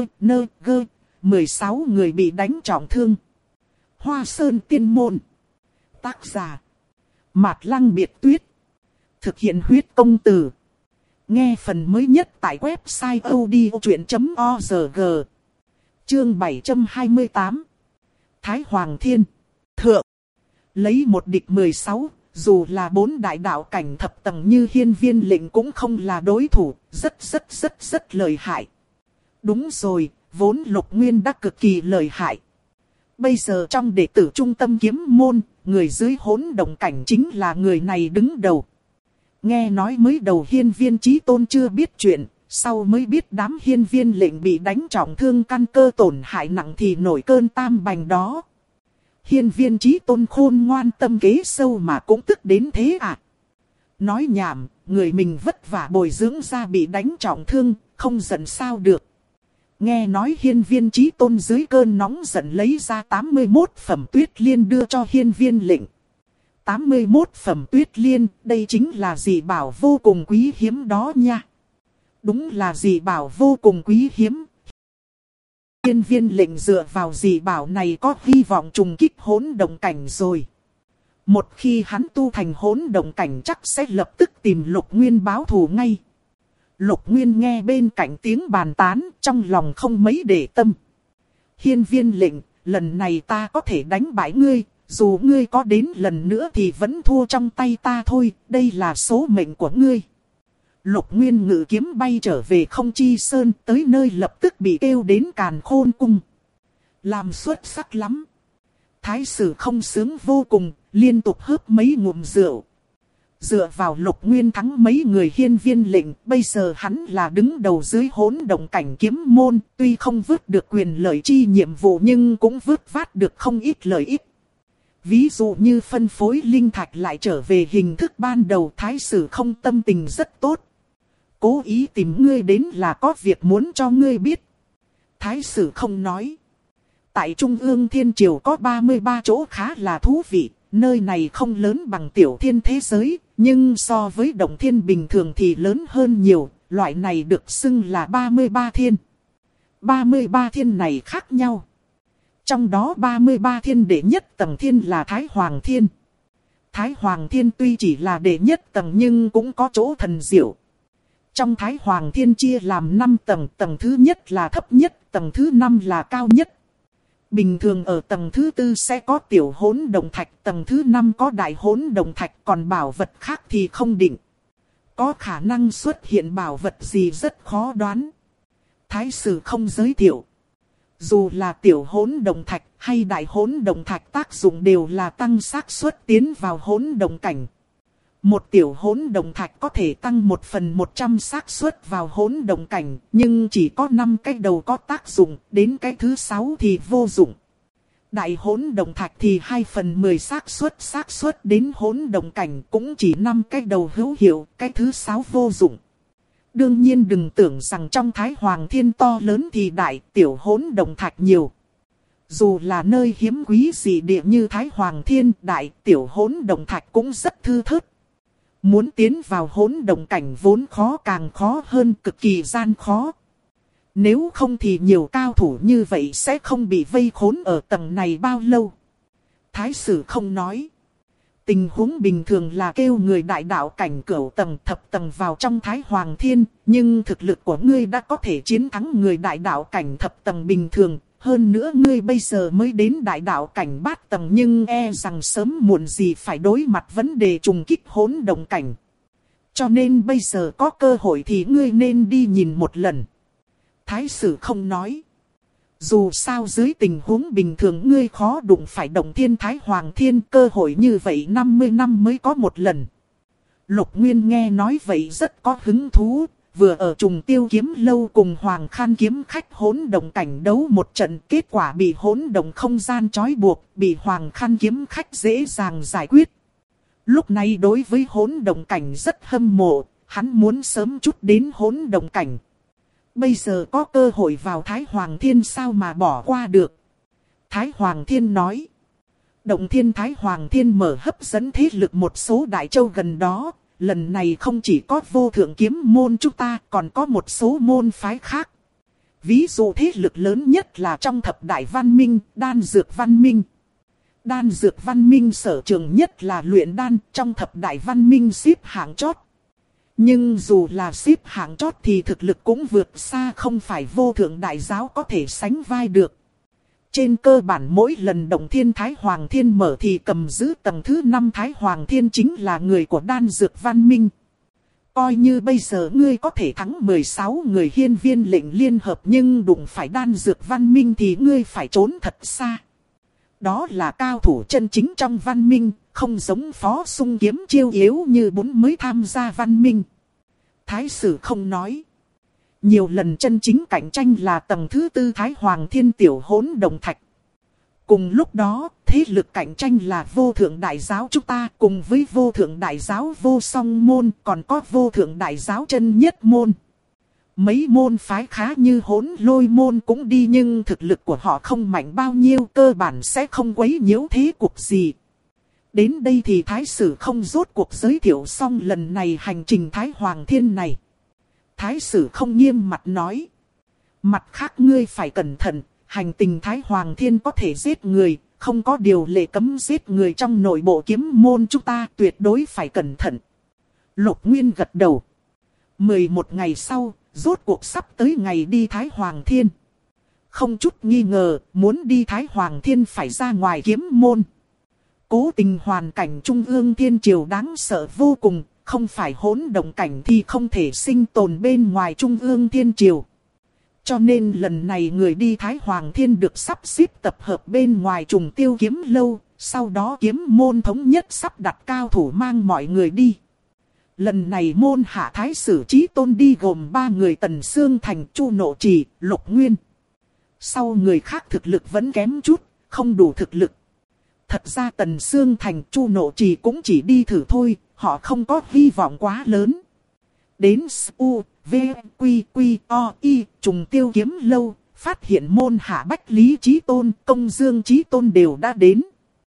gơ, 16 người bị đánh trọng thương. Hoa Sơn Tiên Môn. Tác giả Mạt Lăng Biệt Tuyết. Thực hiện huyết công từ. Nghe phần mới nhất tại website odchuyện.org. Chương 728. Thái Hoàng Thiên. Thượng. Lấy một địch 16, dù là 4 đại đạo cảnh thập tầng như Hiên Viên Lệnh cũng không là đối thủ, rất lợi hại. Đúng rồi, vốn Lục Nguyên đã cực kỳ lợi hại. Bây giờ trong đệ tử trung tâm kiếm môn, người dưới hỗn động cảnh chính là người này đứng đầu. Nghe nói mới đầu Hiên Viên Chí Tôn chưa biết chuyện, sau mới biết đám Hiên Viên Lệnh bị đánh trọng thương căn cơ tổn hại nặng thì nổi cơn tam bành đó. Hiên Viên Chí Tôn khôn ngoan tâm kế sâu mà cũng tức đến thế à? Nói nhảm, người mình vất vả bồi dưỡng ra bị đánh trọng thương, không giận sao được. Nghe nói hiên viên Chí Tôn dưới cơn nóng giận lấy ra 81 phẩm tuyết liên đưa cho hiên viên lệnh. 81 phẩm tuyết liên, đây chính là dị bảo vô cùng quý hiếm đó nha. Đúng là dị bảo vô cùng quý hiếm. Hiên viên lệnh dựa vào dị bảo này có hy vọng trùng kích hỗn động cảnh rồi. Một khi hắn tu thành hỗn động cảnh chắc sẽ lập tức tìm Lục Nguyên báo thù ngay. Lục Nguyên nghe bên cạnh tiếng bàn tán, trong lòng không mấy để tâm. Hiên viên lệnh, lần này ta có thể đánh bại ngươi, dù ngươi có đến lần nữa thì vẫn thua trong tay ta thôi, đây là số mệnh của ngươi. Lục Nguyên ngự kiếm bay trở về Không Chi Sơn, tới nơi lập tức bị kêu đến Càn Khôn Cung. Làm xuất sắc lắm. Thái sử Không sướng vô cùng, liên tục hớp mấy ngụm rượu. Dựa vào Lục Nguyên thắng mấy người hiên viên lệnh, bây giờ hắn là đứng đầu dưới hỗn động cảnh kiếm môn, tuy không vớt được quyền lợi chi nhiệm vụ nhưng cũng vớt vát được không ít lợi ích. Ví dụ như phân phối linh thạch lại trở về hình thức ban đầu, Thái sử Không tâm tình rất tốt. Cố ý tìm ngươi đến là có việc muốn cho ngươi biết. Thái sử Không nói. Tại Trung ương Thiên Triều có 33 chỗ khá là thú vị. Nơi này không lớn bằng tiểu thiên thế giới, nhưng so với động thiên bình thường thì lớn hơn nhiều. Loại này được xưng là 33 thiên. 33 thiên này khác nhau. Trong đó 33 thiên đệ nhất tầng thiên là Thái Hoàng Thiên. Thái Hoàng Thiên tuy chỉ là đệ nhất tầng nhưng cũng có chỗ thần diệu. Trong Thái Hoàng Thiên chia làm 5 tầng, tầng thứ nhất là thấp nhất, tầng thứ 5 là cao nhất. Bình thường ở tầng thứ 4 sẽ có tiểu hỗn động thạch, tầng thứ 5 có đại hỗn động thạch, còn bảo vật khác thì không định. Có khả năng xuất hiện bảo vật gì rất khó đoán. Thái sử Không giới thiệu. Dù là tiểu hỗn động thạch hay đại hỗn động thạch tác dụng đều là tăng xác suất tiến vào hỗn động cảnh. Một tiểu hỗn động thạch có thể tăng 1/100 xác suất vào hỗn động cảnh, nhưng chỉ có 5 cái đầu có tác dụng, đến cái thứ 6 thì vô dụng. Đại hỗn động thạch thì 2/10 xác suất đến hỗn động cảnh, cũng chỉ 5 cái đầu hữu hiệu, cái thứ 6 vô dụng. Đương nhiên đừng tưởng rằng trong Thái Hoàng Thiên to lớn thì đại tiểu hỗn động thạch nhiều. Dù là nơi hiếm quý dị địa như Thái Hoàng Thiên, đại tiểu hỗn động thạch cũng rất thưa thớt. Muốn tiến vào hỗn động cảnh vốn khó càng khó hơn, cực kỳ gian khó. Nếu không thì nhiều cao thủ như vậy sẽ không bị vây khốn ở tầng này bao lâu. Thái sử Không nói. Tình huống bình thường là kêu người đại đạo cảnh cửu tầng thập tầng vào trong Thái Hoàng Thiên, nhưng thực lực của ngươi đã có thể chiến thắng người đại đạo cảnh thập tầng bình thường. Hơn nữa ngươi bây giờ mới đến đại đạo cảnh bát tầng nhưng e rằng sớm muộn gì phải đối mặt vấn đề trùng kích hỗn động cảnh. Cho nên bây giờ có cơ hội thì ngươi nên đi nhìn một lần. Thái sử Không nói. Dù sao dưới tình huống bình thường ngươi khó đụng phải động thiên Thái Hoàng Thiên, cơ hội như vậy 50 năm mới có một lần. Lục Nguyên nghe nói vậy rất có hứng thú. Vừa ở Trùng Tiêu Kiếm Lâu cùng Hoàng Khan kiếm khách hỗn động cảnh đấu một trận, kết quả bị hỗn động không gian trói buộc, bị Hoàng Khan kiếm khách dễ dàng giải quyết. Lúc này đối với hỗn động cảnh rất hâm mộ, hắn muốn sớm chút đến hỗn động cảnh. Bây giờ có cơ hội vào Thái Hoàng Thiên sao mà bỏ qua được. Thái Hoàng Thiên nói. Động thiên Thái Hoàng Thiên mở hấp dẫn thế lực một số đại châu gần đó. Lần này không chỉ có vô thượng kiếm môn chúng ta, còn có một số môn phái khác. Ví dụ thế lực lớn nhất là trong thập đại văn minh, đan dược văn minh. Đan dược văn minh sở trường nhất là luyện đan, trong thập đại văn minh xếp hạng chót. Nhưng dù là xếp hạng chót thì thực lực cũng vượt xa, không phải vô thượng đại giáo có thể sánh vai được. Trên cơ bản mỗi lần động thiên Thái Hoàng Thiên mở thì cầm giữ tầng thứ 5 Thái Hoàng Thiên chính là người của đan dược văn minh. Coi như bây giờ ngươi có thể thắng 16 người hiên viên lệnh liên hợp nhưng đụng phải đan dược văn minh thì ngươi phải trốn thật xa. Đó là cao thủ chân chính trong văn minh, không giống Phó Sung Kiếm chiêu yếu như bốn mới tham gia văn minh. Thái sử Không nói. Nhiều lần chân chính cạnh tranh là tầng thứ 4 Thái Hoàng Thiên tiểu hỗn động thạch. Cùng lúc đó, thế lực cạnh tranh là vô thượng đại giáo chúng ta cùng với vô thượng đại giáo vô song môn, còn có vô thượng đại giáo chân nhất môn. Mấy môn phái khá như Hỗn Lôi môn cũng đi, nhưng thực lực của họ không mạnh bao nhiêu, cơ bản sẽ không quấy nhiễu thế cục gì. Đến đây thì Thái Sử Không rốt cuộc giới thiệu xong lần này hành trình Thái Hoàng Thiên này. Thái Sử Không nghiêm mặt nói. Mặt khác ngươi phải cẩn thận, hành trình Thái Hoàng Thiên có thể giết người, không có điều lệ cấm giết người trong nội bộ kiếm môn chúng ta, tuyệt đối phải cẩn thận. Lục Nguyên gật đầu. 11 ngày sau, rốt cuộc sắp tới ngày đi Thái Hoàng Thiên. Không chút nghi ngờ, muốn đi Thái Hoàng Thiên phải ra ngoài kiếm môn. Cố tình hoàn cảnh Trung ương Thiên Triều đáng sợ vô cùng, không phải hỗn động cảnh thì không thể sinh tồn bên ngoài Trung ương Thiên Triều. Cho nên lần này người đi Thái Hoàng Thiên được sắp xếp tập hợp bên ngoài Trùng Tiêu Kiếm Lâu, sau đó kiếm môn thống nhất sắp đặt cao thủ mang mọi người đi. Lần này môn hạ Thái Sử Chí Tôn đi gồm 3 người: Tần Xương Thành, Chu Nộ Trì, Lục Nguyên. Sau người khác thực lực vẫn kém chút, không đủ thực lực. Thật ra Tần Xương Thành, Chu Nộ Trì cũng chỉ đi thử thôi, họ không có hy vọng quá lớn. Đến U, V, Quy, Quy, O, I, Trùng Tiêu Kiếm Lâu, phát hiện môn hạ Bách Lý Chí Tôn, Công Dương Chí Tôn đều đã đến.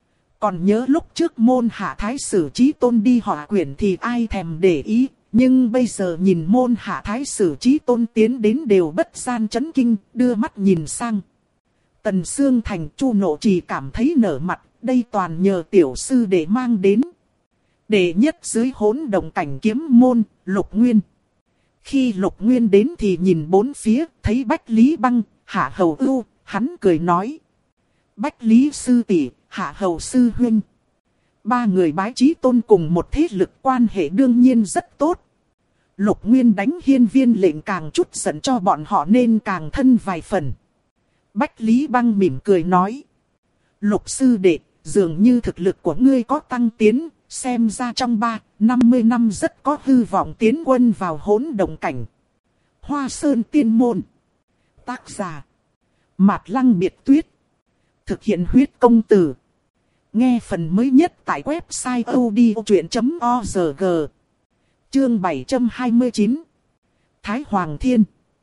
Còn nhớ lúc trước môn hạ Thái Sử Chí Tôn đi Hỏa Quyển thì ai thèm để ý, nhưng bây giờ nhìn môn hạ Thái Sử Chí Tôn tiến đến đều bất gian chấn kinh, đưa mắt nhìn sang. Tần Xương Thành, Chu Nộ Trì cảm thấy nở mặt, đây toàn nhờ tiểu sư để mang đến. Đệ nhất dưới hỗn động cảnh kiếm môn, Lục Nguyên. Khi Lục Nguyên đến thì nhìn bốn phía, thấy Bách Lý Băng, Hạ Hầu Ưu, hắn cười nói. Bách Lý sư tỷ, Hạ Hầu sư huynh. 3 người bái Chí Tôn cùng một thế lực, quan hệ đương nhiên rất tốt. Lục Nguyên đánh hiên viên lệnh càng chút giận cho bọn họ nên càng thân vài phần. Bách Lý Băng mỉm cười nói. Lục sư đệ, dường như thực lực của ngươi có tăng tiến, xem ra trong 50 năm rất có hy vọng tiến quân vào hỗn động cảnh. Hoa Sơn Tiên Môn. Tác giả Mạt Lăng Biệt Tuyết. Thực hiện huyết công từ. Nghe phần mới nhất tại website odchuyện.org. Chương 729. Thái Hoàng Thiên.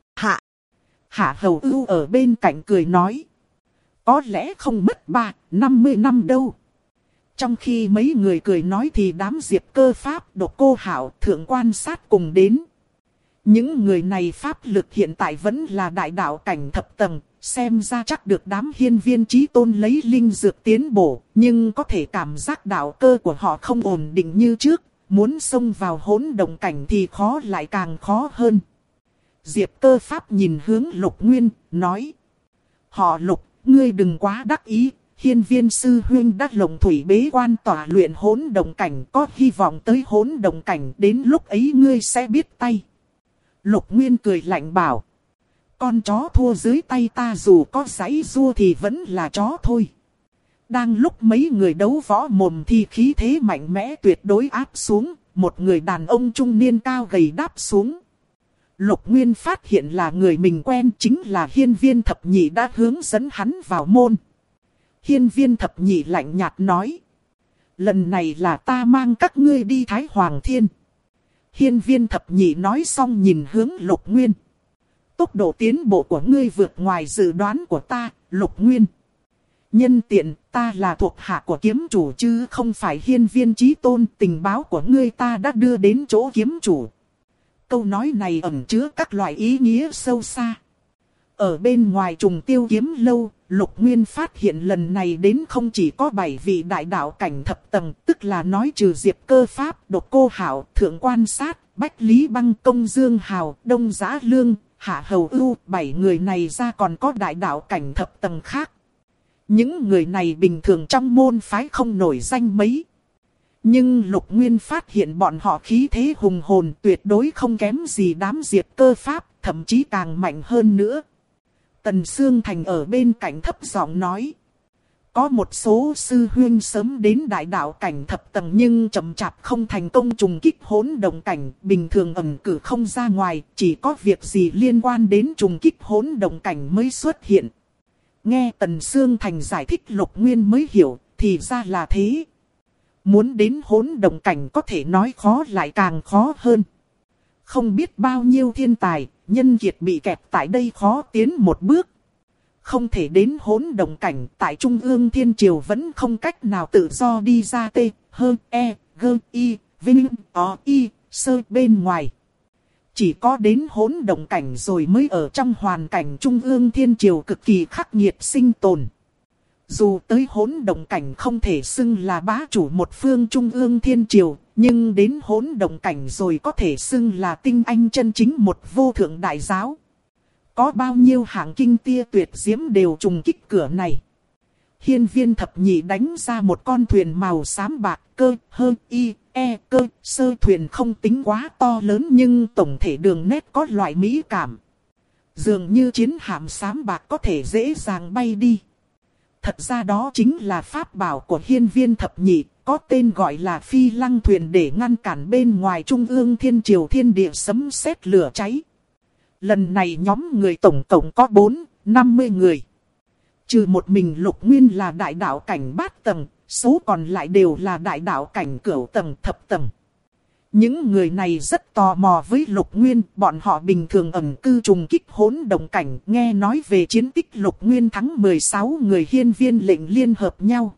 Hạ Hầu Ưu ở bên cạnh cười nói. Có lẽ không mất 50 năm đâu. Trong khi mấy người cười nói thì đám Diệp Cơ Pháp, Độc Cô Hạo, Thượng Quan Sát cùng đến. Những người này pháp lực hiện tại vẫn là đại đạo cảnh thập tầng, xem ra chắc được đám hiên viên Chí Tôn lấy linh dược tiến bổ, nhưng có thể cảm giác đạo cơ của họ không ổn định như trước, muốn xông vào hỗn động cảnh thì khó lại càng khó hơn. Diệp Cơ Pháp nhìn hướng Lục Nguyên, nói. Họ Lục, ngươi đừng quá đắc ý, hiên viên sư huynh đã lồng thủy bế quan tỏa luyện hỗn động cảnh, có hy vọng tới hỗn động cảnh, đến lúc ấy ngươi sẽ biết tay. Lục Nguyên cười lạnh bảo. Con chó thua dưới tay ta dù có giãy giụa thì vẫn là chó thôi. Đang lúc mấy người đấu võ mồm thì khí thế mạnh mẽ tuyệt đối áp xuống, một người đàn ông trung niên cao gầy đáp xuống. Lục Nguyên phát hiện là người mình quen, chính là hiên viên thập nhị đã hướng dẫn hắn vào môn. Hiên viên thập nhị lạnh nhạt nói. Lần này là ta mang các ngươi đi Thái Hoàng Thiên. Hiên viên thập nhị nói xong nhìn hướng Lục Nguyên. Tốc độ tiến bộ của ngươi vượt ngoài dự đoán của ta, Lục Nguyên. Nhân tiện, ta là thuộc hạ của kiếm chủ chứ không phải hiên viên Chí Tôn, tình báo của ngươi ta đã đưa đến chỗ kiếm chủ. Câu nói này ẩn chứa các loại ý nghĩa sâu xa. Ở bên ngoài Trùng Tiêu Kiếm Lâu, Lục Nguyên phát hiện lần này đến không chỉ có 7 vị đại đạo cảnh thập tầng, tức là nói trừ Diệp Cơ Pháp, Độc Cô Hạo, Thượng Quan Sát, Bách Lý Băng, Công Dương Hào, Đông Giá Lương, Hạ Hầu Ưu, 7 người này ra còn có đại đạo cảnh thập tầng khác. Những người này bình thường trong môn phái không nổi danh mấy. Nhưng Lục Nguyên phát hiện bọn họ khí thế hùng hồn, tuyệt đối không kém gì đám Diệp Cơ Pháp, thậm chí càng mạnh hơn nữa. Tần Xương Thành ở bên cạnh thấp giọng nói. Có một số sư huynh sớm đến đại đạo cảnh thập tầng nhưng chậm chạp không thành công trùng kích hỗn động cảnh, bình thường ẩn cử không ra ngoài, chỉ có việc gì liên quan đến trùng kích hỗn động cảnh mới xuất hiện. Nghe Tần Xương Thành giải thích, Lục Nguyên mới hiểu, thì ra là thế. Muốn đến hỗn động cảnh có thể nói khó lại càng khó hơn. Không biết bao nhiêu thiên tài, nhân kiệt bị kẹt tại đây khó tiến một bước. Không thể đến hỗn động cảnh, tại Trung ương Thiên Triều vẫn không cách nào tự do đi ra T, H, E, G, I, Vinh, O, I, Sơ bên ngoài. Chỉ có đến hỗn động cảnh rồi mới ở trong hoàn cảnh Trung ương Thiên Triều cực kỳ khắc nghiệt sinh tồn. Dù tới hỗn động cảnh không thể xưng là bá chủ một phương Trung ương Thiên Triều, nhưng đến hỗn động cảnh rồi có thể xưng là tinh anh chân chính một vô thượng đại giáo. Có bao nhiêu hạng kinh tia tuyệt diễm đều trùng kích cửa này. Hiên Viên thập nhị đánh ra một con thuyền màu xám bạc, cơ, hơ, y, e, cơ, sơ thuyền không tính quá to lớn nhưng tổng thể đường nét có loại mỹ cảm. Dường như chiến hạm xám bạc có thể dễ dàng bay đi. Thật ra đó chính là pháp bảo của Hiên Viên thập nhị, có tên gọi là phi lăng thuyền để ngăn cản bên ngoài Trung ương Thiên Triều thiên địa sấm sét lửa cháy. Lần này nhóm người tổng cộng có 50 người. Trừ một mình Lục Nguyên là đại đạo cảnh bát tầng, số còn lại đều là đại đạo cảnh cửu tầng thập tầng. Những người này rất tò mò với Lục Nguyên, bọn họ bình thường ẩn cư trùng kích hỗn động cảnh, nghe nói về chiến tích Lục Nguyên thắng 16 người hiên viên lệnh liên hợp nhau.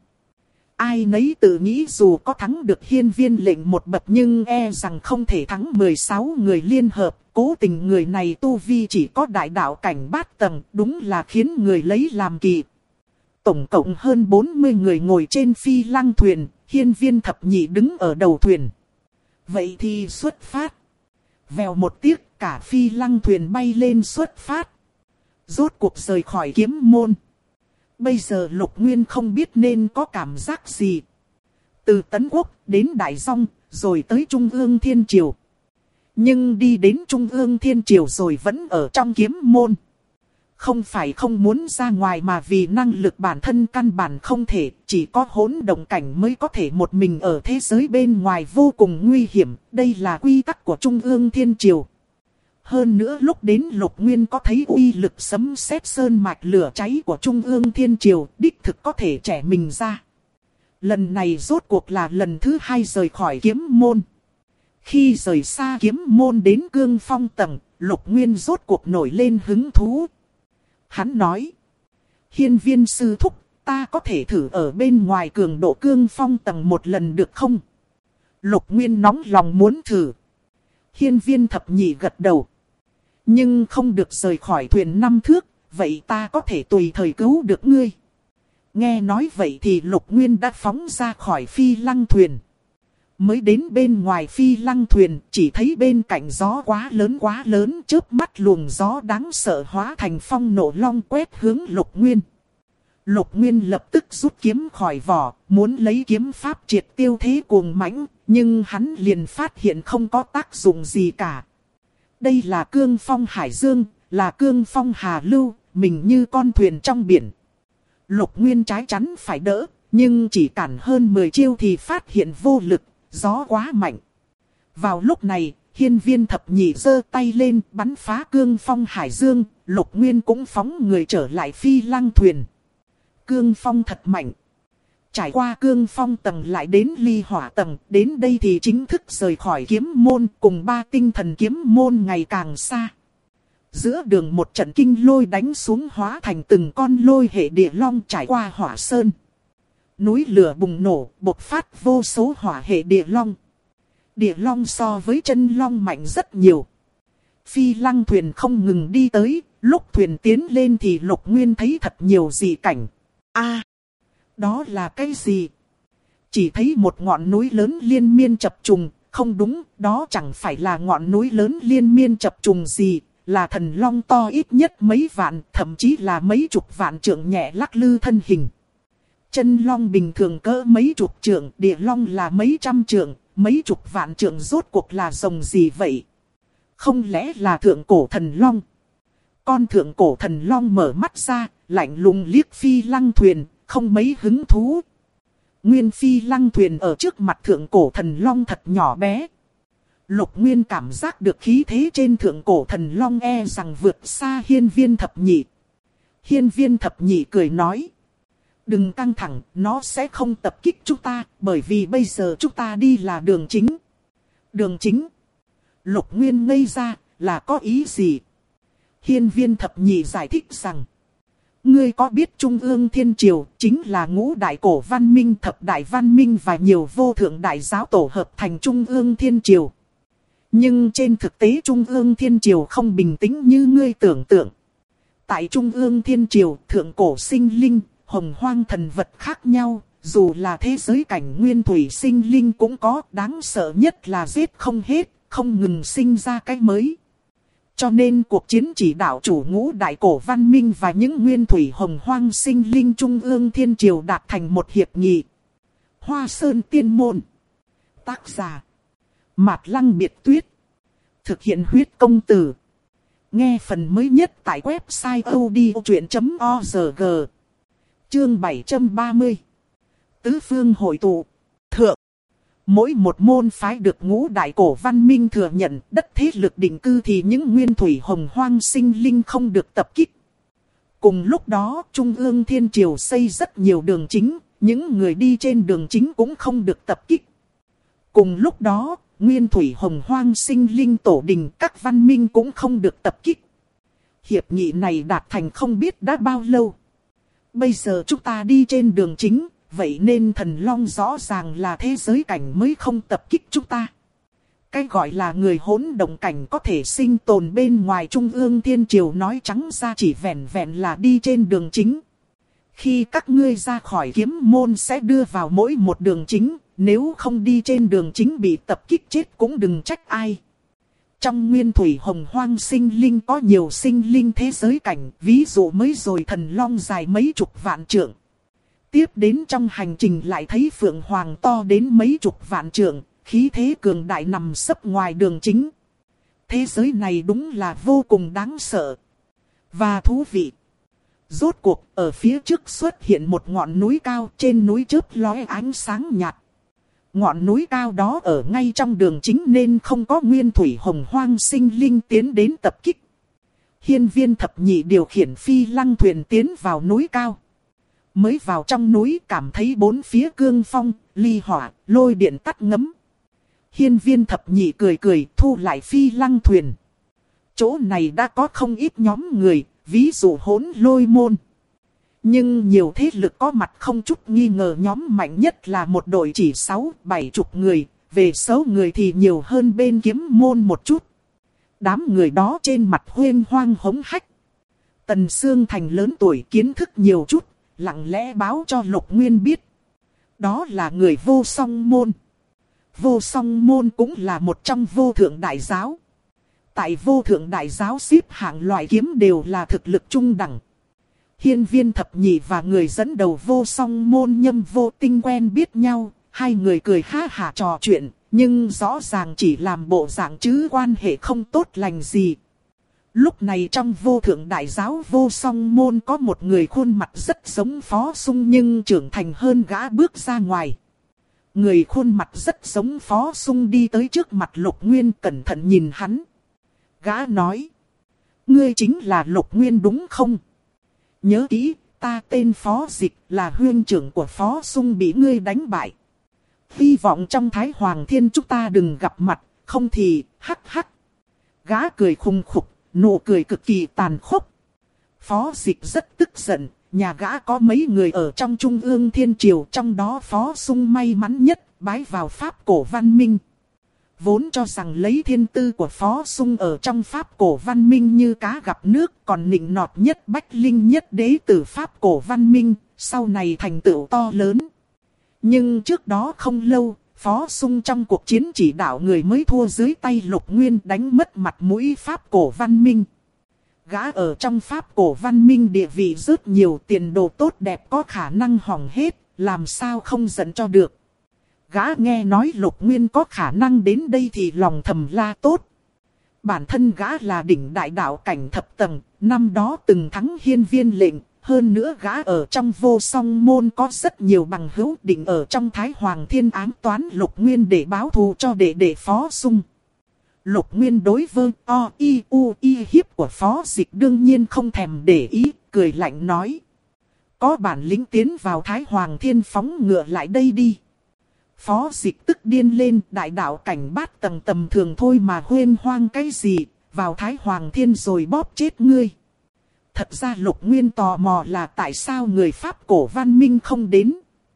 Ai nấy tự nghĩ dù có thắng được hiên viên lệnh một bậc nhưng e rằng không thể thắng 16 người liên hợp, cố tình người này tu vi chỉ có đại đạo cảnh bát tầng, đúng là khiến người lấy làm kỳ. Tổng cộng hơn 40 người ngồi trên phi lăng thuyền, hiên viên thập nhị đứng ở đầu thuyền. Vậy thì xuất phát. Vèo một tiếc, cả phi lăng thuyền bay lên xuất phát. Rốt cuộc rời khỏi kiếm môn. Bây giờ Lục Nguyên không biết nên có cảm giác gì. Từ Tấn Quốc đến Đại Dong, rồi tới Trung ương Thiên Triều. Nhưng đi đến Trung ương Thiên Triều rồi vẫn ở trong kiếm môn. Không phải không muốn ra ngoài mà vì năng lực bản thân căn bản không thể, chỉ có hỗn động cảnh mới có thể một mình ở thế giới bên ngoài vô cùng nguy hiểm, đây là quy tắc của Trung ương Thiên Triều. Hơn nữa lúc đến Lục Nguyên có thấy uy lực sấm sét sơn mạch lửa cháy của Trung ương Thiên Triều, đích thực có thể trẻ mình ra. Lần này rốt cuộc là lần thứ 2 rời khỏi kiếm môn. Khi rời xa kiếm môn đến cương phong tầng, Lục Nguyên rốt cuộc nổi lên hứng thú. Hắn nói, hiên viên sư thúc, ta có thể thử ở bên ngoài cường độ cương phong tầng một lần được không? Lục Nguyên nóng lòng muốn thử. Hiên viên thập nhị gật đầu. Nhưng không được rời khỏi thuyền 5 thước, vậy ta có thể tùy thời cứu được ngươi. Nghe nói vậy thì Lục Nguyên đã phóng ra khỏi phi lăng thuyền. Mới đến bên ngoài phi lăng thuyền, chỉ thấy bên cạnh gió quá lớn, chớp mắt luồng gió đáng sợ hóa thành phong nộ long quét hướng Lục Nguyên. Lục Nguyên lập tức rút kiếm khỏi vỏ, muốn lấy kiếm pháp triệt tiêu thế cuồng mãnh, nhưng hắn liền phát hiện không có tác dụng gì cả. Đây là cương phong hải dương, là cương phong hà lưu, mình như con thuyền trong biển. Lục Nguyên trái chắn phải đỡ, nhưng chỉ cản hơn 10 chiêu thì phát hiện vô lực, gió quá mạnh. Vào lúc này, hiên viên thập nhị giơ tay lên bắn phá cương phong hải dương, Lục Nguyên cũng phóng người trở lại phi lăng thuyền. Cương phong thật mạnh. Trải qua cương phong tầng lại đến ly hỏa tầng, đến đây thì chính thức rời khỏi kiếm môn, cùng 3 tinh thần kiếm môn ngày càng xa. Giữa đường một trận kinh lôi đánh xuống hóa thành từng con lôi hệ địa long trải qua hỏa sơn. Núi lửa bùng nổ, bộc phát vô số hỏa hệ địa long. Địa long so với chân long mạnh rất nhiều. Phi lăng thuyền không ngừng đi tới, lúc thuyền tiến lên thì Lục Nguyên thấy thật nhiều dị cảnh. Đó là cái gì? Chỉ thấy một ngọn núi lớn liên miên chập trùng, không đúng, đó chẳng phải là ngọn núi lớn liên miên chập trùng gì, là thần long to ít nhất mấy vạn, thậm chí là mấy chục vạn trượng nhẹ lắc lư thân hình. Chân long bình thường cỡ mấy chục trượng, địa long là mấy trăm trượng, mấy chục vạn trượng rốt cuộc là rồng gì vậy? Không lẽ là thượng cổ thần long? Con thượng cổ thần long mở mắt ra, lạnh lùng liếc phi lăng thuyền, không mấy hứng thú. Nguyên phi lăng thuyền ở trước mặt thượng cổ thần long thật nhỏ bé. Lục Nguyên cảm giác được khí thế trên thượng cổ thần long e rằng vượt xa hiên viên thập nhị. Hiên viên thập nhị cười nói. Đừng căng thẳng, nó sẽ không tập kích chúng ta, bởi vì bây giờ chúng ta đi là đường chính. Đường chính. Lục Nguyên ngây ra, là có ý gì? Hiên Viên Thập Nhị giải thích rằng, ngươi có biết Trung ương Thiên Triều chính là ngũ đại cổ văn minh, thập đại văn minh và nhiều vô thượng đại giáo tổ hợp thành Trung ương Thiên Triều. Nhưng trên thực tế Trung ương Thiên Triều không bình tĩnh như ngươi tưởng tượng. Tại Trung ương Thiên Triều, thượng cổ sinh linh, hồng hoang thần vật khác nhau, dù là thế giới cảnh nguyên thủy sinh linh cũng có, đáng sợ nhất là giết không hết, không ngừng sinh ra cái mới. Cho nên cuộc chiến chỉ đạo chủ ngũ đại cổ văn minh và những nguyên thủy hồng hoang sinh linh Trung ương Thiên Triều đạt thành một hiệp nghị. Hoa Sơn Tiên Môn. Tác giả Mạt Lăng Biệt Tuyết. Thực hiện huyết công từ. Nghe phần mới nhất tại website odchuyện.org. Chương 730. Tứ phương hội tụ. Thượng. Mỗi một môn phái được ngũ đại cổ văn minh thừa nhận, đất thế lực định cư thì những nguyên thủy hồng hoang sinh linh không được tập kích. Cùng lúc đó, Trung ương Thiên Triều xây rất nhiều đường chính, những người đi trên đường chính cũng không được tập kích. Cùng lúc đó, nguyên thủy hồng hoang sinh linh tổ đình các văn minh cũng không được tập kích. Hiệp nghị này đạt thành không biết đã bao lâu. Bây giờ chúng ta đi trên đường chính, vậy nên thần long rõ ràng là thế giới cảnh mới không tập kích chúng ta. Cái gọi là người hỗn động cảnh có thể sinh tồn bên ngoài Trung ương Thiên Triều nói trắng ra chỉ vẹn vẹn là đi trên đường chính. Khi các ngươi ra khỏi kiếm môn sẽ đưa vào mỗi một đường chính, nếu không đi trên đường chính bị tập kích chết cũng đừng trách ai. Trong nguyên thủy hồng hoang sinh linh có nhiều sinh linh thế giới cảnh, ví dụ mới rồi thần long dài mấy chục vạn trượng. Tiếp đến trong hành trình lại thấy phượng hoàng to đến mấy chục vạn trượng, khí thế cường đại nằm sấp ngoài đường chính. Thế giới này đúng là vô cùng đáng sợ và thú vị. Rốt cuộc ở phía trước xuất hiện một ngọn núi cao, trên núi chớp lóe ánh sáng nhạt. Ngọn núi cao đó ở ngay trong đường chính nên không có nguyên thủy hồng hoang sinh linh tiến đến tập kích. Hiên Viên Thập Nhị điều khiển phi lăng thuyền tiến vào núi cao. Mới vào trong núi cảm thấy bốn phía cương phong, ly hỏa, lôi điện tắt ngấm. Hiên Viên Thập Nhị cười cười thu lại phi lăng thuyền. Chỗ này đã có không ít nhóm người, ví dụ Hỗn Lôi môn. Nhưng nhiều thế lực có mặt không chút nghi ngờ, nhóm mạnh nhất là một đội chỉ 6-7 chục người, về số người thì nhiều hơn bên Kiếm môn một chút. Đám người đó trên mặt huyên hoang hống hách. Tần Sương Thành lớn tuổi kiến thức nhiều chút, lặng lẽ báo cho Lục Nguyên biết. Đó là người Vô Song môn. Vô Song môn cũng là một trong vô thượng đại giáo. Tại vô thượng đại giáo xếp hạng loại kiếm đều là thực lực trung đẳng. Hiên Viên Thập Nhị và người dẫn đầu Vô Song môn Nhâm Vô Tinh quen biết nhau, hai người cười ha hả trò chuyện, nhưng rõ ràng chỉ làm bộ dạng chứ quan hệ không tốt lành gì. Lúc này trong vô thượng đại giáo Vô Song môn có một người khuôn mặt rất giống Phó Sung nhưng trưởng thành hơn gã bước ra ngoài. Người khuôn mặt rất giống Phó Sung đi tới trước mặt Lục Nguyên cẩn thận nhìn hắn. Gã nói: ngươi chính là Lục Nguyên đúng không? Nhớ kỹ, ta tên Phó Dịch là huynh trưởng của Phó Sung bị ngươi đánh bại. Hy vọng trong Thái Hoàng Thiên chúng ta đừng gặp mặt, không thì hắc hắc. Gã cười khùng khục, nụ cười cực kỳ tàn khốc. Phó Dịch rất tức giận, nhà gã có mấy người ở trong Trung ương Thiên Triều, trong đó Phó Sung may mắn nhất, bái vào Pháp cổ văn minh. Vốn cho rằng lấy thiên tư của Phó Sung ở trong Pháp cổ văn minh như cá gặp nước, còn nịnh nọt nhất bách linh nhất đế tử Pháp cổ văn minh, sau này thành tựu to lớn. Nhưng trước đó không lâu, Phó Sung trong cuộc chiến chỉ đạo người mới thua dưới tay Lục Nguyên, đánh mất mặt mũi Pháp cổ văn minh. Gã ở trong Pháp cổ văn minh địa vị rất nhiều, tiền đồ tốt đẹp có khả năng hỏng hết, làm sao không giận cho được. Gã nghe nói Lục Nguyên có khả năng đến đây thì lòng thầm la tốt. Bản thân gã là đỉnh đại đạo cảnh thập tầng, năm đó từng thắng Hiên Viên lệnh. Hơn nữa gã ở trong Vô Song môn có rất nhiều bằng hữu, định ở trong Thái Hoàng Thiên ám toán Lục Nguyên để báo thù cho đệ Phó Sung. Lục Nguyên đối với hiếp của Phó Dịch đương nhiên không thèm để ý, cười lạnh nói: có bản lĩnh tiến vào Thái Hoàng Thiên phóng ngựa lại đây đi. Phó Dịch tức điên lên, đại đạo cảnh bát tầng tầm thường thôi mà huênh hoang cái gì, vào Thái Hoàng Thiên rồi bóp chết ngươi. Thật ra Lục Nguyên tò mò là tại sao người Pháp cổ văn minh không đến.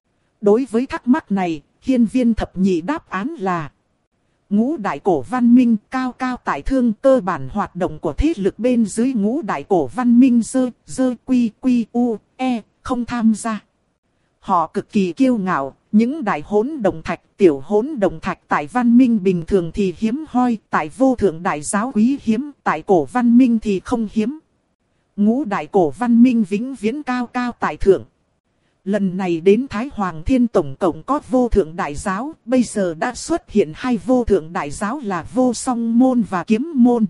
Đối với thắc mắc này, Hiên Viên thập nhị đáp án là ngũ đại cổ văn minh cao cao tại thương, cơ bản hoạt động của thế lực bên dưới ngũ đại cổ văn minh dơ quy quy u e không tham gia. Họ cực kỳ kiêu ngạo, những đại hỗn đồng thạch, tiểu hỗn đồng thạch tại văn minh bình thường thì hiếm hoi, tại vô thượng đại giáo quý hiếm, tại cổ văn minh thì không hiếm. Ngũ đại cổ văn minh vĩnh viễn cao cao tại thượng. Lần này đến Thái Hoàng Thiên tổng cộng có vô thượng đại giáo, bây giờ đã xuất hiện hai vô thượng đại giáo là vô song môn và kiếm môn.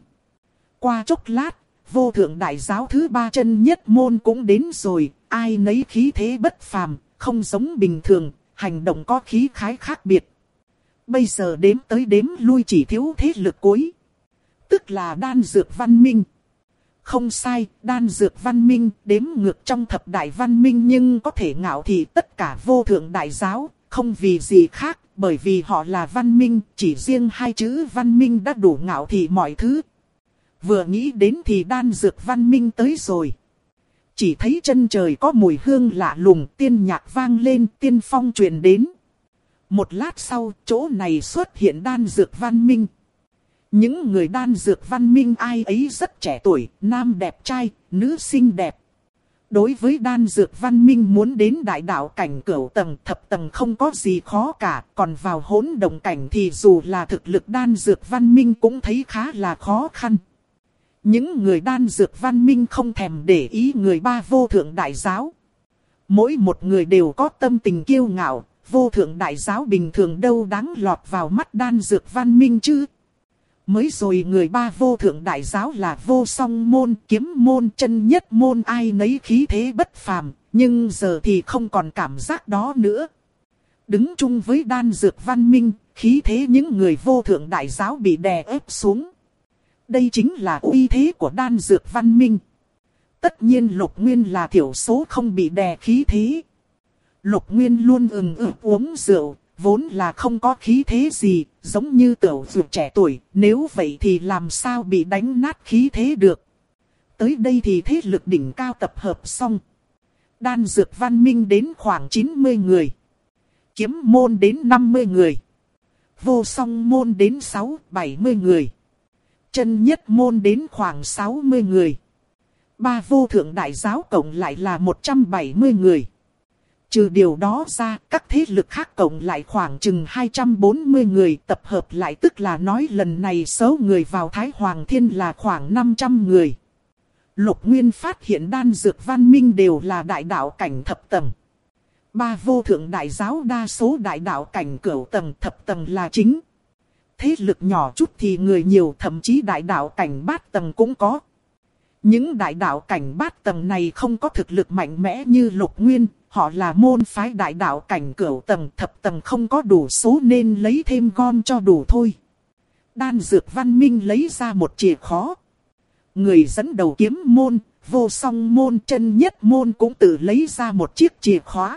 Qua chốc lát, vô thượng đại giáo thứ ba chân nhất môn cũng đến rồi, ai nấy khí thế bất phàm, không giống bình thường, hành động có khí khái khác biệt. Bây giờ đếm tới đếm lui chỉ thiếu thế lực cuối, tức là đan dược văn minh. Không sai, đan dược văn minh đếm ngược trong thập đại văn minh nhưng có thể ngạo thị tất cả vô thượng đại giáo, không vì gì khác, bởi vì họ là văn minh, chỉ riêng hai chữ văn minh đã đủ ngạo thị mọi thứ. Vừa nghĩ đến thì đan dược văn minh tới rồi. Chỉ thấy chân trời có mùi hương lạ lùng, tiên nhạc vang lên, tiên phong truyền đến. Một lát sau, chỗ này xuất hiện đan dược văn minh. Những người đan dược văn minh ai ấy rất trẻ tuổi, nam đẹp trai, nữ xinh đẹp. Đối với đan dược văn minh muốn đến đại đạo cảnh cửu tầng, thập tầng không có gì khó cả. Còn vào hỗn động cảnh thì dù là thực lực đan dược văn minh cũng thấy khá là khó khăn. Những người đan dược văn minh không thèm để ý người ba vô thượng đại giáo. Mỗi một người đều có tâm tình kiêu ngạo, vô thượng đại giáo bình thường đâu đáng lọt vào mắt đan dược văn minh chứ. Mới rồi người ba vô thượng đại giáo là vô song môn, kiếm môn, chân nhất môn ai nấy khí thế bất phàm, nhưng giờ thì không còn cảm giác đó nữa. Đứng chung với đan dược văn minh, khí thế những người vô thượng đại giáo bị đè ép xuống. Đây chính là uy thế của đan dược văn minh. Tất nhiên Lục Nguyên là thiểu số không bị đè khí thế. Lục Nguyên luôn uống rượu, vốn là không có khí thế gì, giống như tiểu dược trẻ tuổi, nếu vậy thì làm sao bị đánh nát khí thế được. Tới đây thì thế lực đỉnh cao tập hợp xong. Đan dược văn minh đến khoảng 90 người. Kiếm môn đến 50 người. Vô song môn đến 6-70 người. Chân nhất môn đến khoảng 60 người. Ba vô thượng đại giáo cộng lại là 170 người. Trừ điều đó ra, các thế lực khác cộng lại khoảng chừng 240 người tập hợp lại, tức là nói lần này số người vào Thái Hoàng Thiên là khoảng 500 người. Lục Nguyên phát hiện đan dược văn minh đều là đại đạo cảnh thập tầng. Ba vô thượng đại giáo đa số đại đạo cảnh cửu tầng, thập tầng là chính. Thế lực nhỏ chút thì người nhiều, thậm chí đại đạo cảnh bát tầng cũng có. Những đại đạo cảnh bát tầng này không có thực lực mạnh mẽ như Lục Nguyên, họ là môn phái đại đạo cảnh cửu tầng, thập tầng không có đủ số nên lấy thêm gom cho đủ thôi. Đan dược văn minh lấy ra một chìa khóa. Người dẫn đầu kiếm môn, vô song môn, chân nhất môn cũng tự lấy ra một chiếc chìa khóa.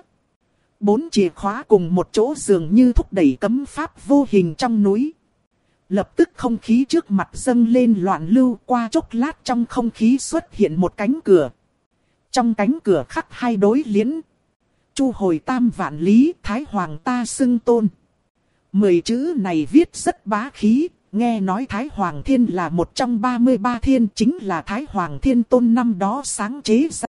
4 chìa khóa cùng một chỗ dường như thúc đẩy cấm pháp vô hình trong núi. Lập tức không khí trước mặt dâng lên loạn lưu, qua chốc lát trong không khí xuất hiện một cánh cửa. Trong cánh cửa khắc hai đối liễn. Chu hồi tam vạn lý, Thái Hoàng ta xưng tôn. 10 chữ này viết rất bá khí, nghe nói Thái Hoàng Thiên là một trong 33 thiên, chính là Thái Hoàng Thiên Tôn năm đó sáng chế ra.